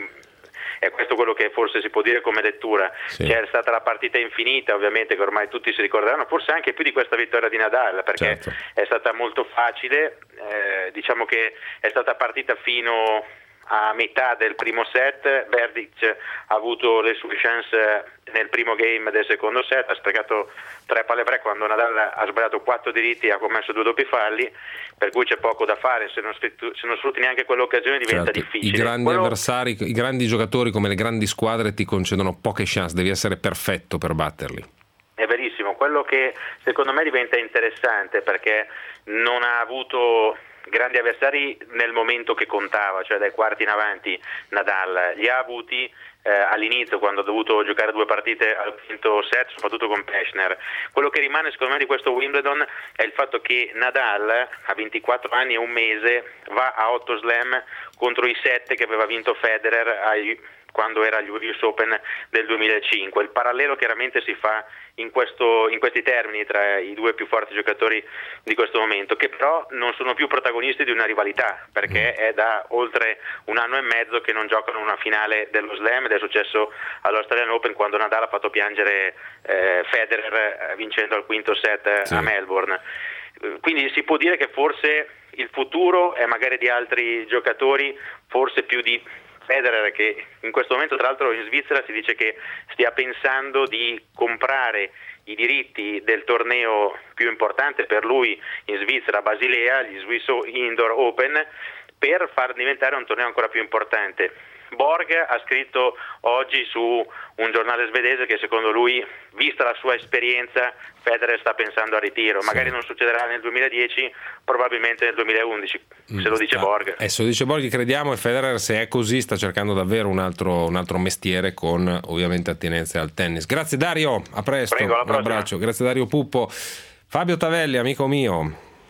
È questo quello che forse si può dire come lettura. Sì. C'è stata la partita infinita, ovviamente, che ormai tutti si ricorderanno, forse anche più di questa vittoria di Nadal, perché certo. È stata molto facile, eh, diciamo che è stata partita fino a metà del primo set. Berdych ha avuto le sue chance nel primo game del secondo set, ha sprecato tre palle break quando Nadal ha sbagliato quattro diritti e ha commesso due doppi falli, per cui c'è poco da fare. Se non, se non sfrutti neanche quell'occasione diventa certo. difficile. I grandi Quello... avversari, i grandi giocatori come le grandi squadre ti concedono poche chance, devi essere perfetto per batterli. È verissimo, quello che secondo me diventa interessante, perché non ha avuto grandi avversari nel momento che contava, cioè dai quarti in avanti. Nadal li ha avuti eh, all'inizio, quando ha dovuto giocare due partite al quinto set, soprattutto con Pechner. Quello che rimane secondo me di questo Wimbledon è il fatto che Nadal a ventiquattro anni e un mese va a otto slam contro i sette che aveva vinto Federer ai quando era agli U S Open del duemilacinque. Il parallelo chiaramente si fa in, questo, in questi termini tra i due più forti giocatori di questo momento, che però non sono più protagonisti di una rivalità, perché è da oltre un anno e mezzo che non giocano una finale dello Slam, ed è successo all'Australian Open quando Nadal ha fatto piangere eh, Federer vincendo al quinto set sì. a Melbourne. Quindi si può dire che forse il futuro è magari di altri giocatori, forse più di Federer, che in questo momento tra l'altro in Svizzera si dice che stia pensando di comprare i diritti del torneo più importante per lui in Svizzera, Basilea, gli Swiss Indoor Open, per far diventare un torneo ancora più importante. Borg ha scritto oggi su un giornale svedese che secondo lui, vista la sua esperienza, Federer sta pensando al ritiro. Sì. Magari non succederà nel duemiladieci, probabilmente nel duemilaundici, se lo dice ah, Borg. Eh, se lo dice Borg crediamo, e Federer, se è così, sta cercando davvero un altro, un altro mestiere con ovviamente attinenze al tennis. Grazie Dario, a presto. Prego, un abbraccio. Grazie Dario Puppo. Fabio Tavelli, amico mio.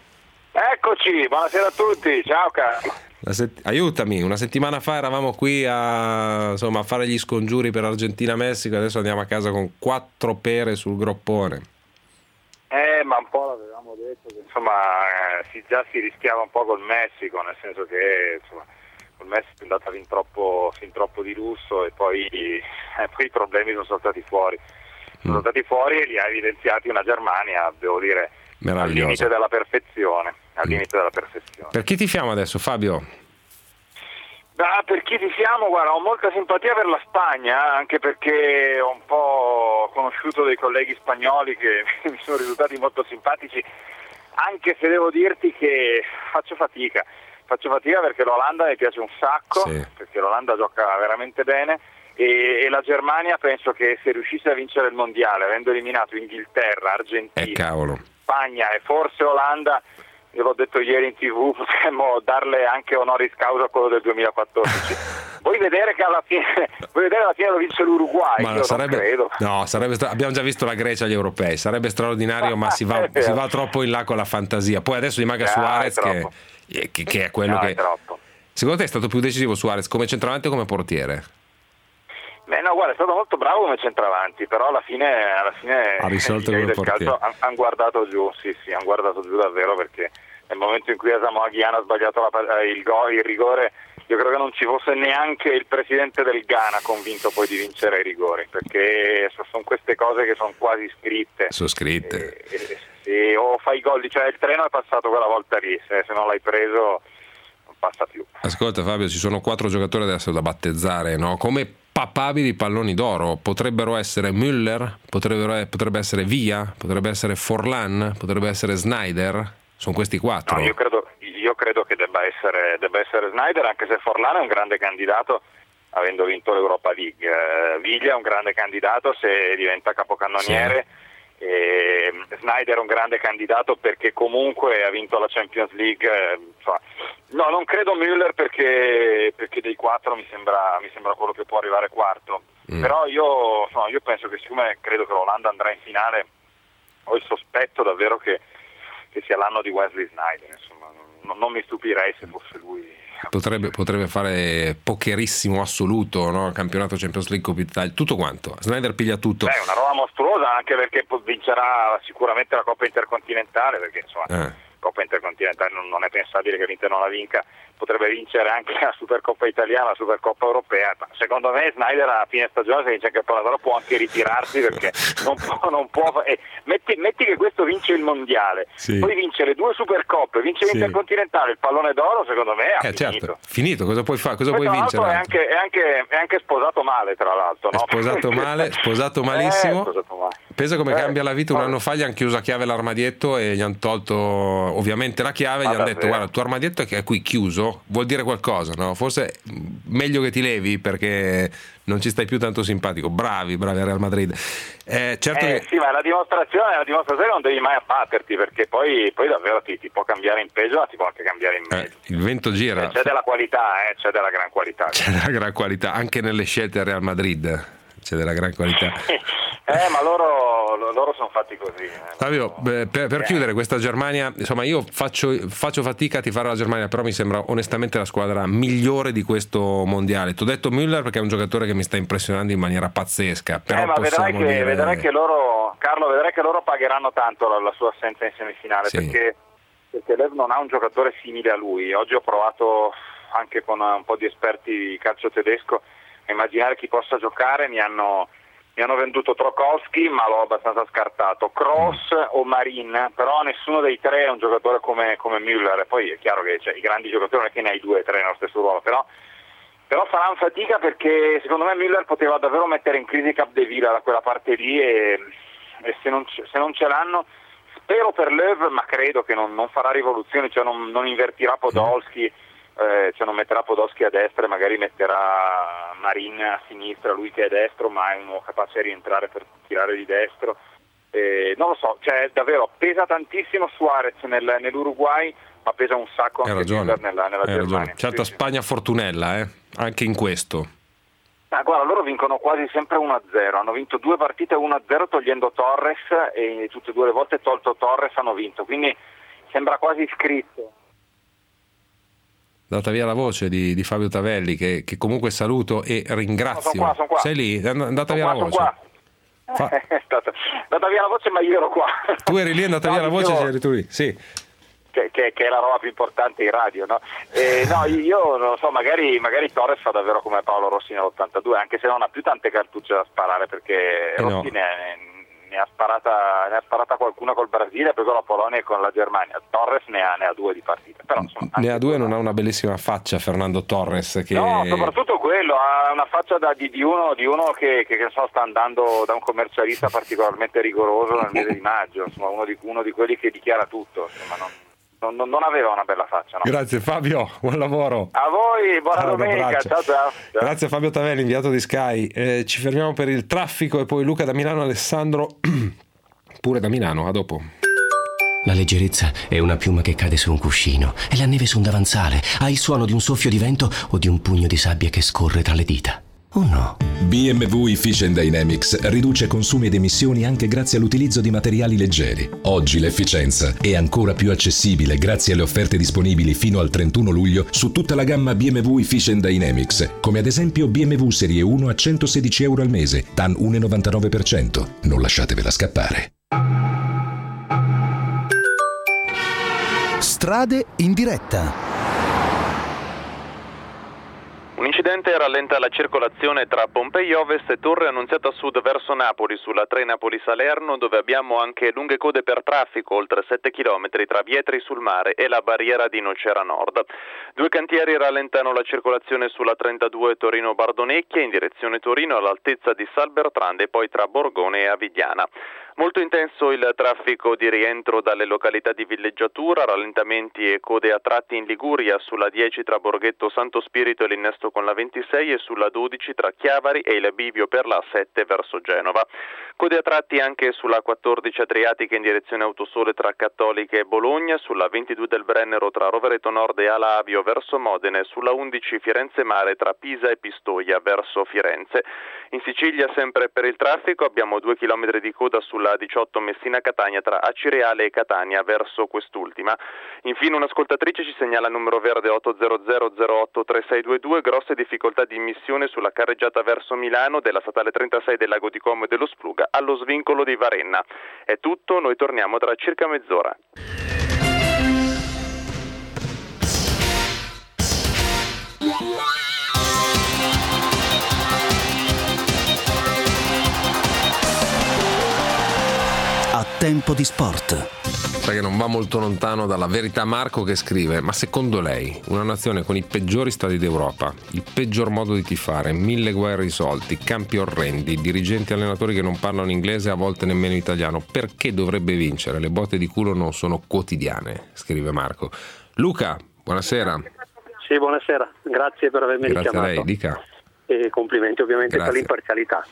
Eccoci, buonasera a tutti, ciao caro. Set- aiutami, una settimana fa eravamo qui a, insomma, a fare gli scongiuri per Argentina-Messico, adesso andiamo a casa con quattro pere sul groppone. Eh, ma un po' l'avevamo detto che insomma eh, si, già si rischiava un po' col Messico, nel senso che insomma col Messico è andata fin troppo, fin troppo di lusso, e poi, eh, poi i problemi sono saltati fuori. Sono mm. stati fuori e li ha evidenziati una Germania, devo dire, al limite della perfezione. Al limite della perfezione. Per chi tifiamo adesso, Fabio? Ah, per chi tifiamo, guarda, ho molta simpatia per la Spagna, anche perché ho un po' conosciuto dei colleghi spagnoli che mi sono risultati molto simpatici, anche se devo dirti che faccio fatica. Faccio fatica perché l'Olanda mi piace un sacco, sì. perché l'Olanda gioca veramente bene, e, e la Germania penso che se riuscisse a vincere il mondiale, avendo eliminato Inghilterra, Argentina, eh, cavolo. Spagna e forse Olanda, io l'ho detto ieri in tv, potremmo darle anche honoris causa a quello del duemilaquattordici. Vuoi vedere che alla fine vuoi vedere alla fine lo vince l'Uruguay? Ma io sarebbe, non credo. No, sarebbe stra- abbiamo già visto la Grecia agli europei, sarebbe straordinario, ma si va, si va troppo in là con la fantasia. Poi adesso gli manca no, Suarez che, che, che è quello no, che... È troppo. Secondo te è stato più decisivo Suarez come centravanti o come portiere? Beh no, guarda, è stato molto bravo come centravanti, però alla fine, alla fine ha risolto il calcio hanno han guardato giù, sì sì, hanno guardato giù davvero, perché nel momento in cui Asamoah Gyan ha sbagliato la, il, go, il rigore, io credo che non ci fosse neanche il presidente del Ghana convinto poi di vincere i rigori, perché sono queste cose che sono quasi scritte. Sono scritte. E, e, e, o fai gol, cioè il treno è passato quella volta lì, se, se non l'hai preso non passa più. Ascolta Fabio, ci sono quattro giocatori adesso da battezzare, no? Come papabili palloni d'oro. Potrebbero essere Müller, potrebbero, potrebbe essere Via, potrebbe essere Forlan, potrebbe essere Snyder. Sono questi quattro. No, io credo, io credo che debba essere, debba essere Snyder, anche se Forlan è un grande candidato avendo vinto l'Europa League. Uh, Viglia è un grande candidato se diventa capocannoniere. Sì. E Snyder è un grande candidato perché comunque ha vinto la Champions League. Eh, insomma. No, non credo Müller perché, perché dei quattro mi sembra, mi sembra quello che può arrivare quarto. Mm. Però io, insomma, io penso che siccome credo che l'Olanda andrà in finale, ho il sospetto davvero che, che sia l'anno di Wesley Sneijder, insomma, non, non mi stupirei se fosse lui. Potrebbe, potrebbe fare pokerissimo assoluto, no? Campionato Champions League, Coppa Italia, tutto quanto. Sneijder piglia tutto. È una roba mostruosa, anche perché vincerà sicuramente la Coppa Intercontinentale, perché insomma Eh. Coppa Intercontinentale non, non è pensabile che l'Inter non la vinca. Potrebbe vincere anche la Supercoppa italiana, la Supercoppa europea. Ma secondo me Sneijder a fine stagione, se vince anche il pallone d'oro, può anche ritirarsi, perché non può, non può eh, metti, metti che questo vince il mondiale, Sì. poi vince le due Supercoppe, vince Sì. l'Intercontinentale, il pallone d'oro, secondo me ha Eh, finito. certo, finito, cosa puoi fare? Cosa Questo, puoi tra l'altro, vincere? è anche, è, anche, è anche sposato male, tra l'altro, no? È sposato male, sposato malissimo. Eh, sposato male. Pensa come Eh, cambia la vita. Un vabbè. anno fa gli hanno chiuso a chiave l'armadietto e gli hanno tolto ovviamente la chiave e Ma gli hanno davvero? detto: guarda, il tuo armadietto è che è qui chiuso, vuol dire qualcosa, no? Forse meglio che ti levi perché non ci stai più tanto simpatico. Bravi, bravi a Real Madrid. Eh, certo Eh, che sì, ma la dimostrazione, la dimostrazione non devi mai abbatterti, perché poi, poi davvero ti, ti può cambiare in peggio, ma ti può anche cambiare in meglio. eh, il vento gira, C'è della qualità, eh, c'è della gran qualità. c'è della gran qualità anche nelle scelte del Real Madrid. C'è della gran qualità. Eh, ma loro, loro sono fatti così. Eh. Fabio, beh, per, per chiudere questa Germania, insomma, io faccio, faccio fatica a tifare la Germania, però mi sembra onestamente la squadra migliore di questo mondiale. Ti ho detto Müller perché è un giocatore che mi sta impressionando in maniera pazzesca. Però Eh, ma vedrai che, dire... vedrai che loro, Carlo, vedrai che loro pagheranno tanto la, la sua assenza in semifinale, Sì. perché, perché Lev non ha un giocatore simile a lui. Oggi ho provato anche con un po' di esperti di calcio tedesco a immaginare chi possa giocare. Mi hanno, mi hanno venduto Trokowski, ma l'ho abbastanza scartato. Kroos o Marin, però nessuno dei tre è un giocatore come, come Müller. Poi è chiaro che cioè, i grandi giocatori non è che ne hai due o tre nello stesso ruolo, però Però faranno fatica, perché secondo me Müller poteva davvero mettere in crisi Capdevila da quella parte lì, e, e se, non, se non ce l'hanno, spero per Löw, ma credo che non, non farà rivoluzioni, cioè non, non invertirà Podolski, eh, cioè non metterà Podolski a destra e magari metterà Marin a sinistra, lui che è destro, ma è uno capace di rientrare per tirare di destro. Eh, non lo so, cioè davvero pesa tantissimo Suarez nel, nell'Uruguay, ma pesa un sacco anche Müller nella, nella Hai Germania. ragione. Certa Sì, sì. Spagna fortunella, eh? Anche in questo. Ah, guarda, loro vincono quasi sempre uno a zero, hanno vinto due partite uno a zero togliendo Torres, e tutte e due le volte tolto Torres hanno vinto, quindi sembra quasi scritto. Data via la voce di, di Fabio Tavelli, che, che comunque saluto e ringrazio. No, sono qua, sono qua. Sei lì? È andata Sono via qua, la sono voce. qua. Fa- È stata è andata via la voce, ma io ero qua. Tu eri lì, è andata No, via la voce, dicevo- eri tu lì. Sì. Che, che- che è la roba più importante in radio, no? Eh, no, io non lo so, magari, magari Torres fa davvero come Paolo Rossi nell'ottantadue, anche se non ha più tante cartucce da sparare, perché Eh no. Rossi ne, ne ha sparata ne ha sparata qualcuna col Brasile, poi con la Polonia e con la Germania. Torres ne ha, ne ha due di partite, però insomma, Ne ha due, non ha una bellissima faccia Fernando Torres, che no, soprattutto quello, ha una faccia da, di, di uno, di uno che, che, che so, sta andando da un commercialista particolarmente rigoroso nel mese di maggio, insomma, uno di, uno di quelli che dichiara tutto, insomma, non, non, non aveva una bella faccia, no? Grazie Fabio, buon lavoro. A voi, buona Ciao, un domenica, abbraccio. ciao ciao. ciao. Grazie a Fabio Tavelli, inviato di Sky. Eh, ci fermiamo per il traffico e poi Luca da Milano, Alessandro pure da Milano, a dopo. La leggerezza è una piuma che cade su un cuscino, è la neve su un davanzale, ha il suono di un soffio di vento o di un pugno di sabbia che scorre tra le dita. O no? B M W Efficient Dynamics riduce consumi ed emissioni anche grazie all'utilizzo di materiali leggeri. Oggi l'efficienza è ancora più accessibile grazie alle offerte disponibili fino al trentuno luglio su tutta la gamma B M W Efficient Dynamics, come ad esempio B M W Serie uno a centosedici euro al mese, T A N uno virgola novantanove per cento. Non lasciatevela scappare. Strade in diretta. Un incidente rallenta la circolazione tra Pompei Ovest e Torre Annunziata Sud verso Napoli sulla tre Napoli-Salerno, dove abbiamo anche lunghe code per traffico, oltre sette chilometri tra Vietri sul Mare e la barriera di Nocera Nord. Due cantieri rallentano la circolazione sulla trentadue Torino-Bardonecchia in direzione Torino all'altezza di Salbertrande e poi tra Borgone e Avigliana. Molto intenso il traffico di rientro dalle località di villeggiatura, rallentamenti e code a tratti in Liguria sulla dieci tra Borghetto Santo Spirito e l'innesto con la ventisei e sulla dodici tra Chiavari e il bivio per la sette verso Genova. Code a tratti anche sulla quattordici Adriatica in direzione Autosole tra Cattolica e Bologna, sulla ventidue del Brennero tra Rovereto Nord e Alavio verso Modena e sulla undici Firenze Mare tra Pisa e Pistoia verso Firenze. In Sicilia, sempre per il traffico, abbiamo due chilometri di coda sulla sulla diciotto Messina-Catania tra Acireale e Catania verso quest'ultima. Infine un'ascoltatrice ci segnala il numero verde otto zero zero zero otto tre sei due due, grosse difficoltà di immissione sulla carreggiata verso Milano della statale trentasei del Lago di Como e dello Spluga allo svincolo di Varenna. È tutto, noi torniamo tra circa mezz'ora. A tempo di sport. Sai che non va molto lontano dalla verità Marco, che scrive: ma secondo lei una nazione con i peggiori stadi d'Europa, il peggior modo di tifare, mille guai irrisolti, campi orrendi, dirigenti e allenatori che non parlano inglese e a volte nemmeno italiano, perché dovrebbe vincere? Le botte di culo non sono quotidiane, scrive Marco. Luca, buonasera. Sì, buonasera, grazie per avermi Grazie richiamato. a lei, dica. E complimenti ovviamente Grazie. per l'imparzialità.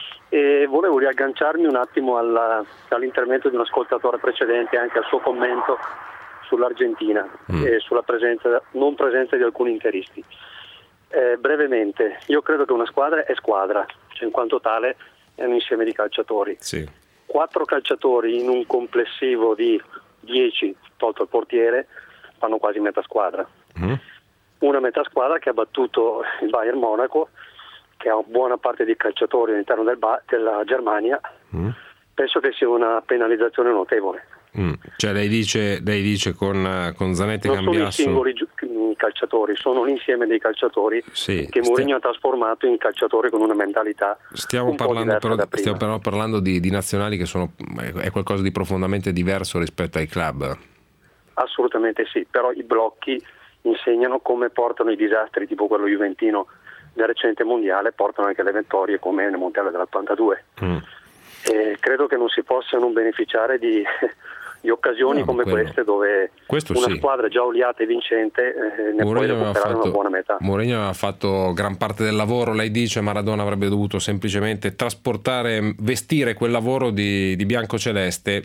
E volevo riagganciarmi un attimo alla, all'intervento di un ascoltatore precedente, anche al suo commento sull'Argentina mm. e sulla presenza, non presenza di alcuni interisti. Eh, brevemente, io credo che una squadra è squadra, cioè in quanto tale è un insieme di calciatori. Sì. Quattro calciatori in un complessivo di dieci, tolto il portiere, fanno quasi metà squadra. Mm. Una metà squadra che ha battuto il Bayern Monaco, che ha buona parte di calciatori all'interno del ba- della Germania, mm. penso che sia una penalizzazione notevole. Mm. Cioè lei dice, lei dice con, con Zanetti e Cambiasso... Non sono i singoli gi- calciatori, sono l'insieme dei calciatori sì, che Mourinho stia... ha trasformato in calciatori con una mentalità stiamo un parlando, po' però, da prima. stiamo però parlando di, di nazionali che sono è qualcosa di profondamente diverso rispetto ai club. Assolutamente sì, però i blocchi insegnano come portano i disastri tipo quello juventino del recente mondiale, portano anche le vittorie come nel mondiale dell'ottantadue. Mm. E credo che non si possa non beneficiare di, di occasioni no, come quello. queste, dove Questo una sì. squadra già oliata e vincente eh, ne Mourinho può recuperare fatto, una buona metà. Mourinho aveva fatto gran parte del lavoro, lei dice Maradona avrebbe dovuto semplicemente trasportare, vestire quel lavoro di, di biancoceleste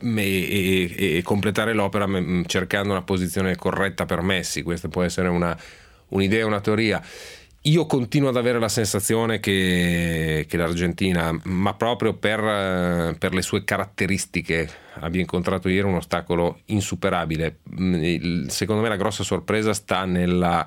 e, e, e completare l'opera cercando una posizione corretta per Messi. Questa può essere una, un'idea, una teoria. Io continuo ad avere la sensazione che, che l'Argentina, ma proprio per, per le sue caratteristiche, abbia incontrato ieri un ostacolo insuperabile. Secondo me la grossa sorpresa sta nella,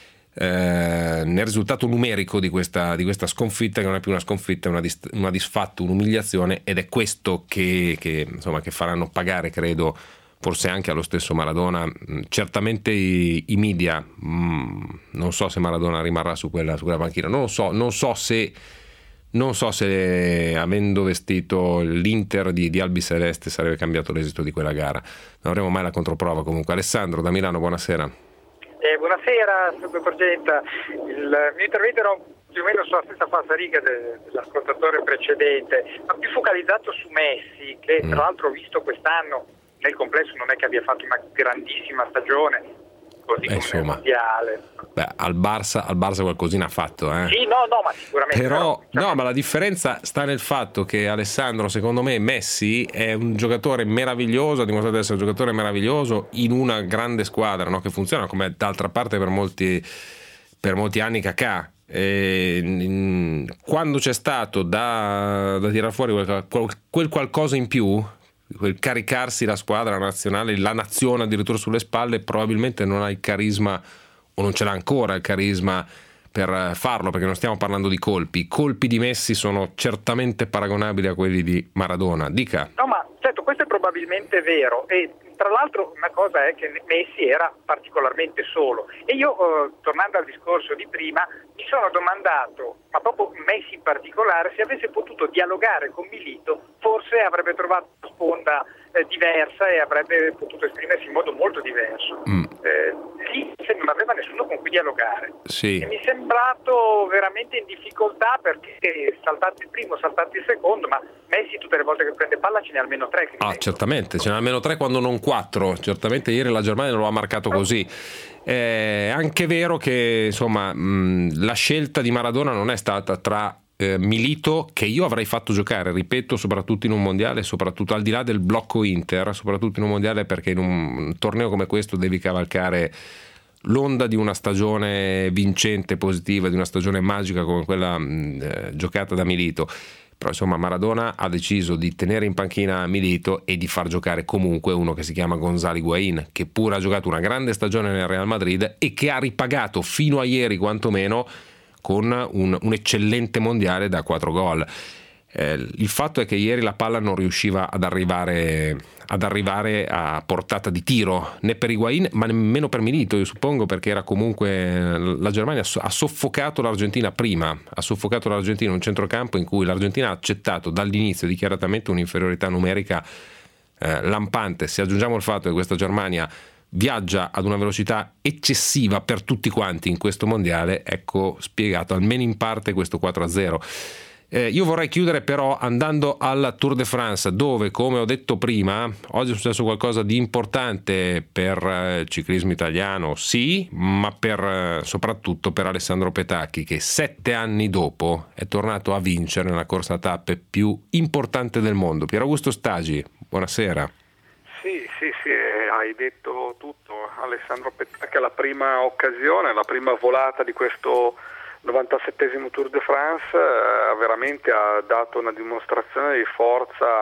eh, nel risultato numerico di questa, di questa sconfitta, che non è più una sconfitta, è una, dis, una disfatto, un'umiliazione, ed è questo che, che, insomma, che faranno pagare, credo, forse anche allo stesso Maradona. Certamente i, i media, mh, non so se Maradona rimarrà su quella, su quella panchina, non lo so, non so se non so se avendo vestito l'Inter di, di albiceleste sarebbe cambiato l'esito di quella gara. Non avremo mai la controprova. Comunque Alessandro da Milano, buonasera. Eh, buonasera Superprogetta, il mio intervento era più o meno sulla stessa falsariga de, dell'ascoltatore precedente, ma più focalizzato su Messi, che mm. tra l'altro ho visto quest'anno nel complesso non è che abbia fatto una grandissima stagione, così eh, come il mondiale. Beh, al Barça, al Barça qualcosina ha fatto, eh. Sì, no, no, ma sicuramente. Però, però no, ma la differenza sta nel fatto che Alessandro, secondo me, Messi è un giocatore meraviglioso, ha dimostrato di essere un giocatore meraviglioso in una grande squadra, no? Che funziona, come d'altra parte per molti, per molti anni Kakà. E, in, quando c'è stato da, da tirar fuori quel, quel, quel qualcosa in più, quel caricarsi la squadra nazionale, la nazione addirittura sulle spalle, probabilmente non ha il carisma, o non ce l'ha ancora il carisma per farlo, perché non stiamo parlando di colpi. I colpi di Messi sono certamente paragonabili a quelli di Maradona. Dica. No, ma certo, questo è probabilmente vero, e tra l'altro una cosa è che Messi era particolarmente solo, e io eh, tornando al discorso di prima mi sono domandato, ma proprio Messi in particolare, se avesse potuto dialogare con Milito forse avrebbe trovato una sponda eh, diversa e avrebbe potuto esprimersi in modo molto diverso. Mm. Eh, lì non aveva nessuno con cui dialogare, sì. E mi è sembrato veramente in difficoltà, perché saltato il primo, saltato il secondo, ma Messi tutte le volte che prende palla ce n'è almeno tre. Ah, certamente, ce n'è almeno tre, quando non quattro. Certamente ieri la Germania lo ha marcato così. È anche vero che insomma mh, la scelta di Maradona non è stata tra eh, Milito, che io avrei fatto giocare, ripeto, soprattutto in un mondiale, soprattutto al di là del blocco Inter, soprattutto in un mondiale, perché in un torneo come questo devi cavalcare l'onda di una stagione vincente, positiva, di una stagione magica come quella mh, eh, giocata da Milito. Però insomma Maradona ha deciso di tenere in panchina Milito e di far giocare comunque uno che si chiama Gonzalo Higuaín, che pure ha giocato una grande stagione nel Real Madrid e che ha ripagato fino a ieri quantomeno con un, un eccellente mondiale da quattro gol. Eh, il fatto è che ieri la palla non riusciva ad arrivare, ad arrivare a portata di tiro né per Higuaín ma nemmeno per Milito, io suppongo, perché era comunque la Germania ha soffocato l'Argentina prima, ha soffocato l'Argentina in un centrocampo in cui l'Argentina ha accettato dall'inizio dichiaratamente un'inferiorità numerica eh, lampante. Se aggiungiamo il fatto che questa Germania viaggia ad una velocità eccessiva per tutti quanti in questo mondiale, ecco spiegato almeno in parte questo quattro a zero. Eh, io vorrei chiudere però andando al Tour de France, dove, come ho detto prima, oggi è successo qualcosa di importante per il eh, ciclismo italiano, sì, ma per, eh, soprattutto per Alessandro Petacchi, che sette anni dopo è tornato a vincere nella corsa a tappe più importante del mondo. Pier Augusto Stagi, buonasera. Sì, sì, sì, hai detto tutto. Alessandro Petacchi, la prima occasione, la prima volata di questo novantasettesimo Tour de France, eh, veramente ha dato una dimostrazione di forza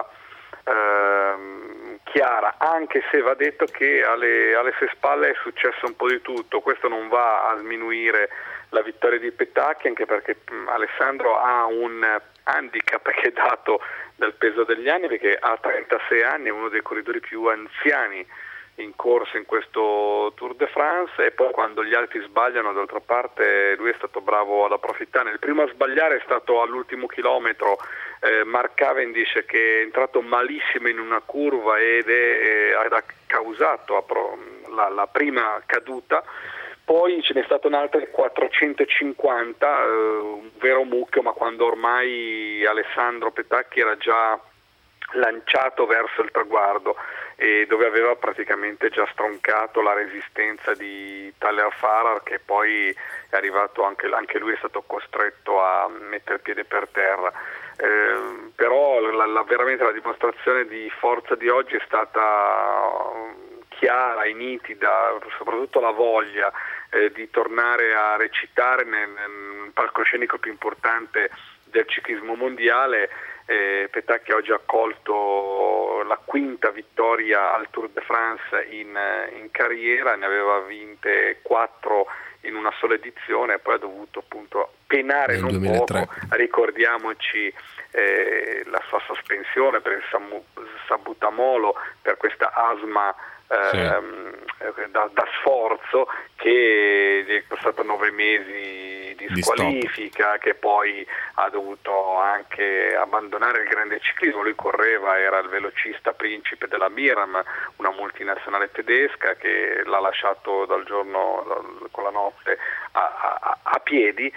eh, chiara, anche se va detto che alle, alle sue spalle è successo un po' di tutto. Questo non va a sminuire la vittoria di Petacchi, anche perché mh, Alessandro ha un handicap che è dato dal peso degli anni, perché ha trentasei anni, è uno dei corridori più anziani in corsa in questo Tour de France, e poi quando gli altri sbagliano, d'altra parte lui è stato bravo ad approfittare. Il primo a sbagliare è stato all'ultimo chilometro, eh, Mark Cavendish, che è entrato malissimo in una curva ed è, eh, ha causato la, la prima caduta. Poi ce n'è stato un'altra quattrocentocinquanta, eh, un vero mucchio, ma quando ormai Alessandro Petacchi era già lanciato verso il traguardo e dove aveva praticamente già stroncato la resistenza di Tyler Farrar, che poi è arrivato anche, anche lui è stato costretto a mettere piede per terra. Eh, però la, la, veramente la dimostrazione di forza di oggi è stata chiara e nitida, soprattutto la voglia eh, di tornare a recitare nel, nel palcoscenico più importante del ciclismo mondiale. Eh, Petacchi oggi ha colto la quinta vittoria al Tour de France in, in carriera, ne aveva vinte quattro in una sola edizione e poi ha dovuto appunto penare non poco. Ricordiamoci eh, la sua sospensione per il sabutamolo, per questa asma eh, sì. da, da sforzo, che gli è costato nove mesi di squalifica, di che poi ha dovuto anche abbandonare il grande ciclismo. Lui correva, era il velocista principe della Miram, una multinazionale tedesca che l'ha lasciato dal giorno con la notte a, a, a piedi,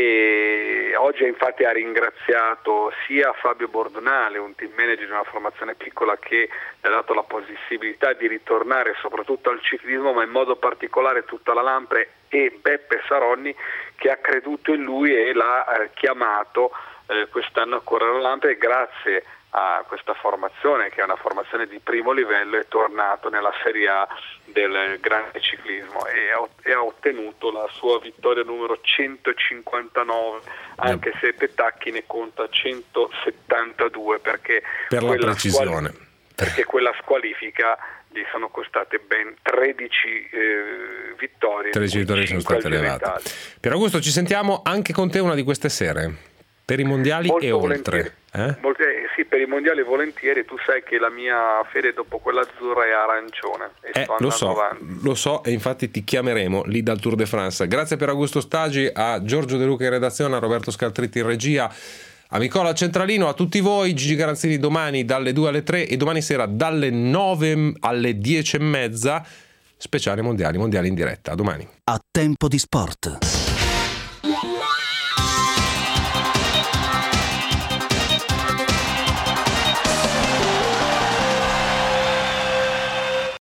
e oggi infatti ha ringraziato sia Fabio Bordonale, un team manager di una formazione piccola, che gli ha dato la possibilità di ritornare soprattutto al ciclismo, ma in modo particolare tutta la Lampre e Beppe Saronni, che ha creduto in lui e l'ha eh, chiamato eh, quest'anno a correre all'Ampre, e grazie a questa formazione, che è una formazione di primo livello, è tornato nella Serie A del grande ciclismo e ha, e ha ottenuto la sua vittoria numero centocinquantanove, anche se Petacchi ne conta centosettantadue, perché per la precisione squal- perché quella squalifica gli sono costate ben tredici eh, vittorie. tredici vittorie sono state elevate. Pier Augusto, ci sentiamo anche con te una di queste sere, per i mondiali Molto e oltre. Eh? Molto, eh, sì, per i mondiali volentieri. Tu sai che la mia fede dopo quella azzurra è arancione. E eh, sto lo so, avanti. lo so, e infatti ti chiameremo lì dal Tour de France. Grazie per Augusto Stagi, a Giorgio De Luca in redazione, a Roberto Scaltritti in regia, a Nicola Centralino, a tutti voi. Gigi Garanzini domani dalle due alle tre e domani sera dalle nove alle dieci e mezza, speciale mondiali, mondiali in diretta. A domani. A tempo di sport.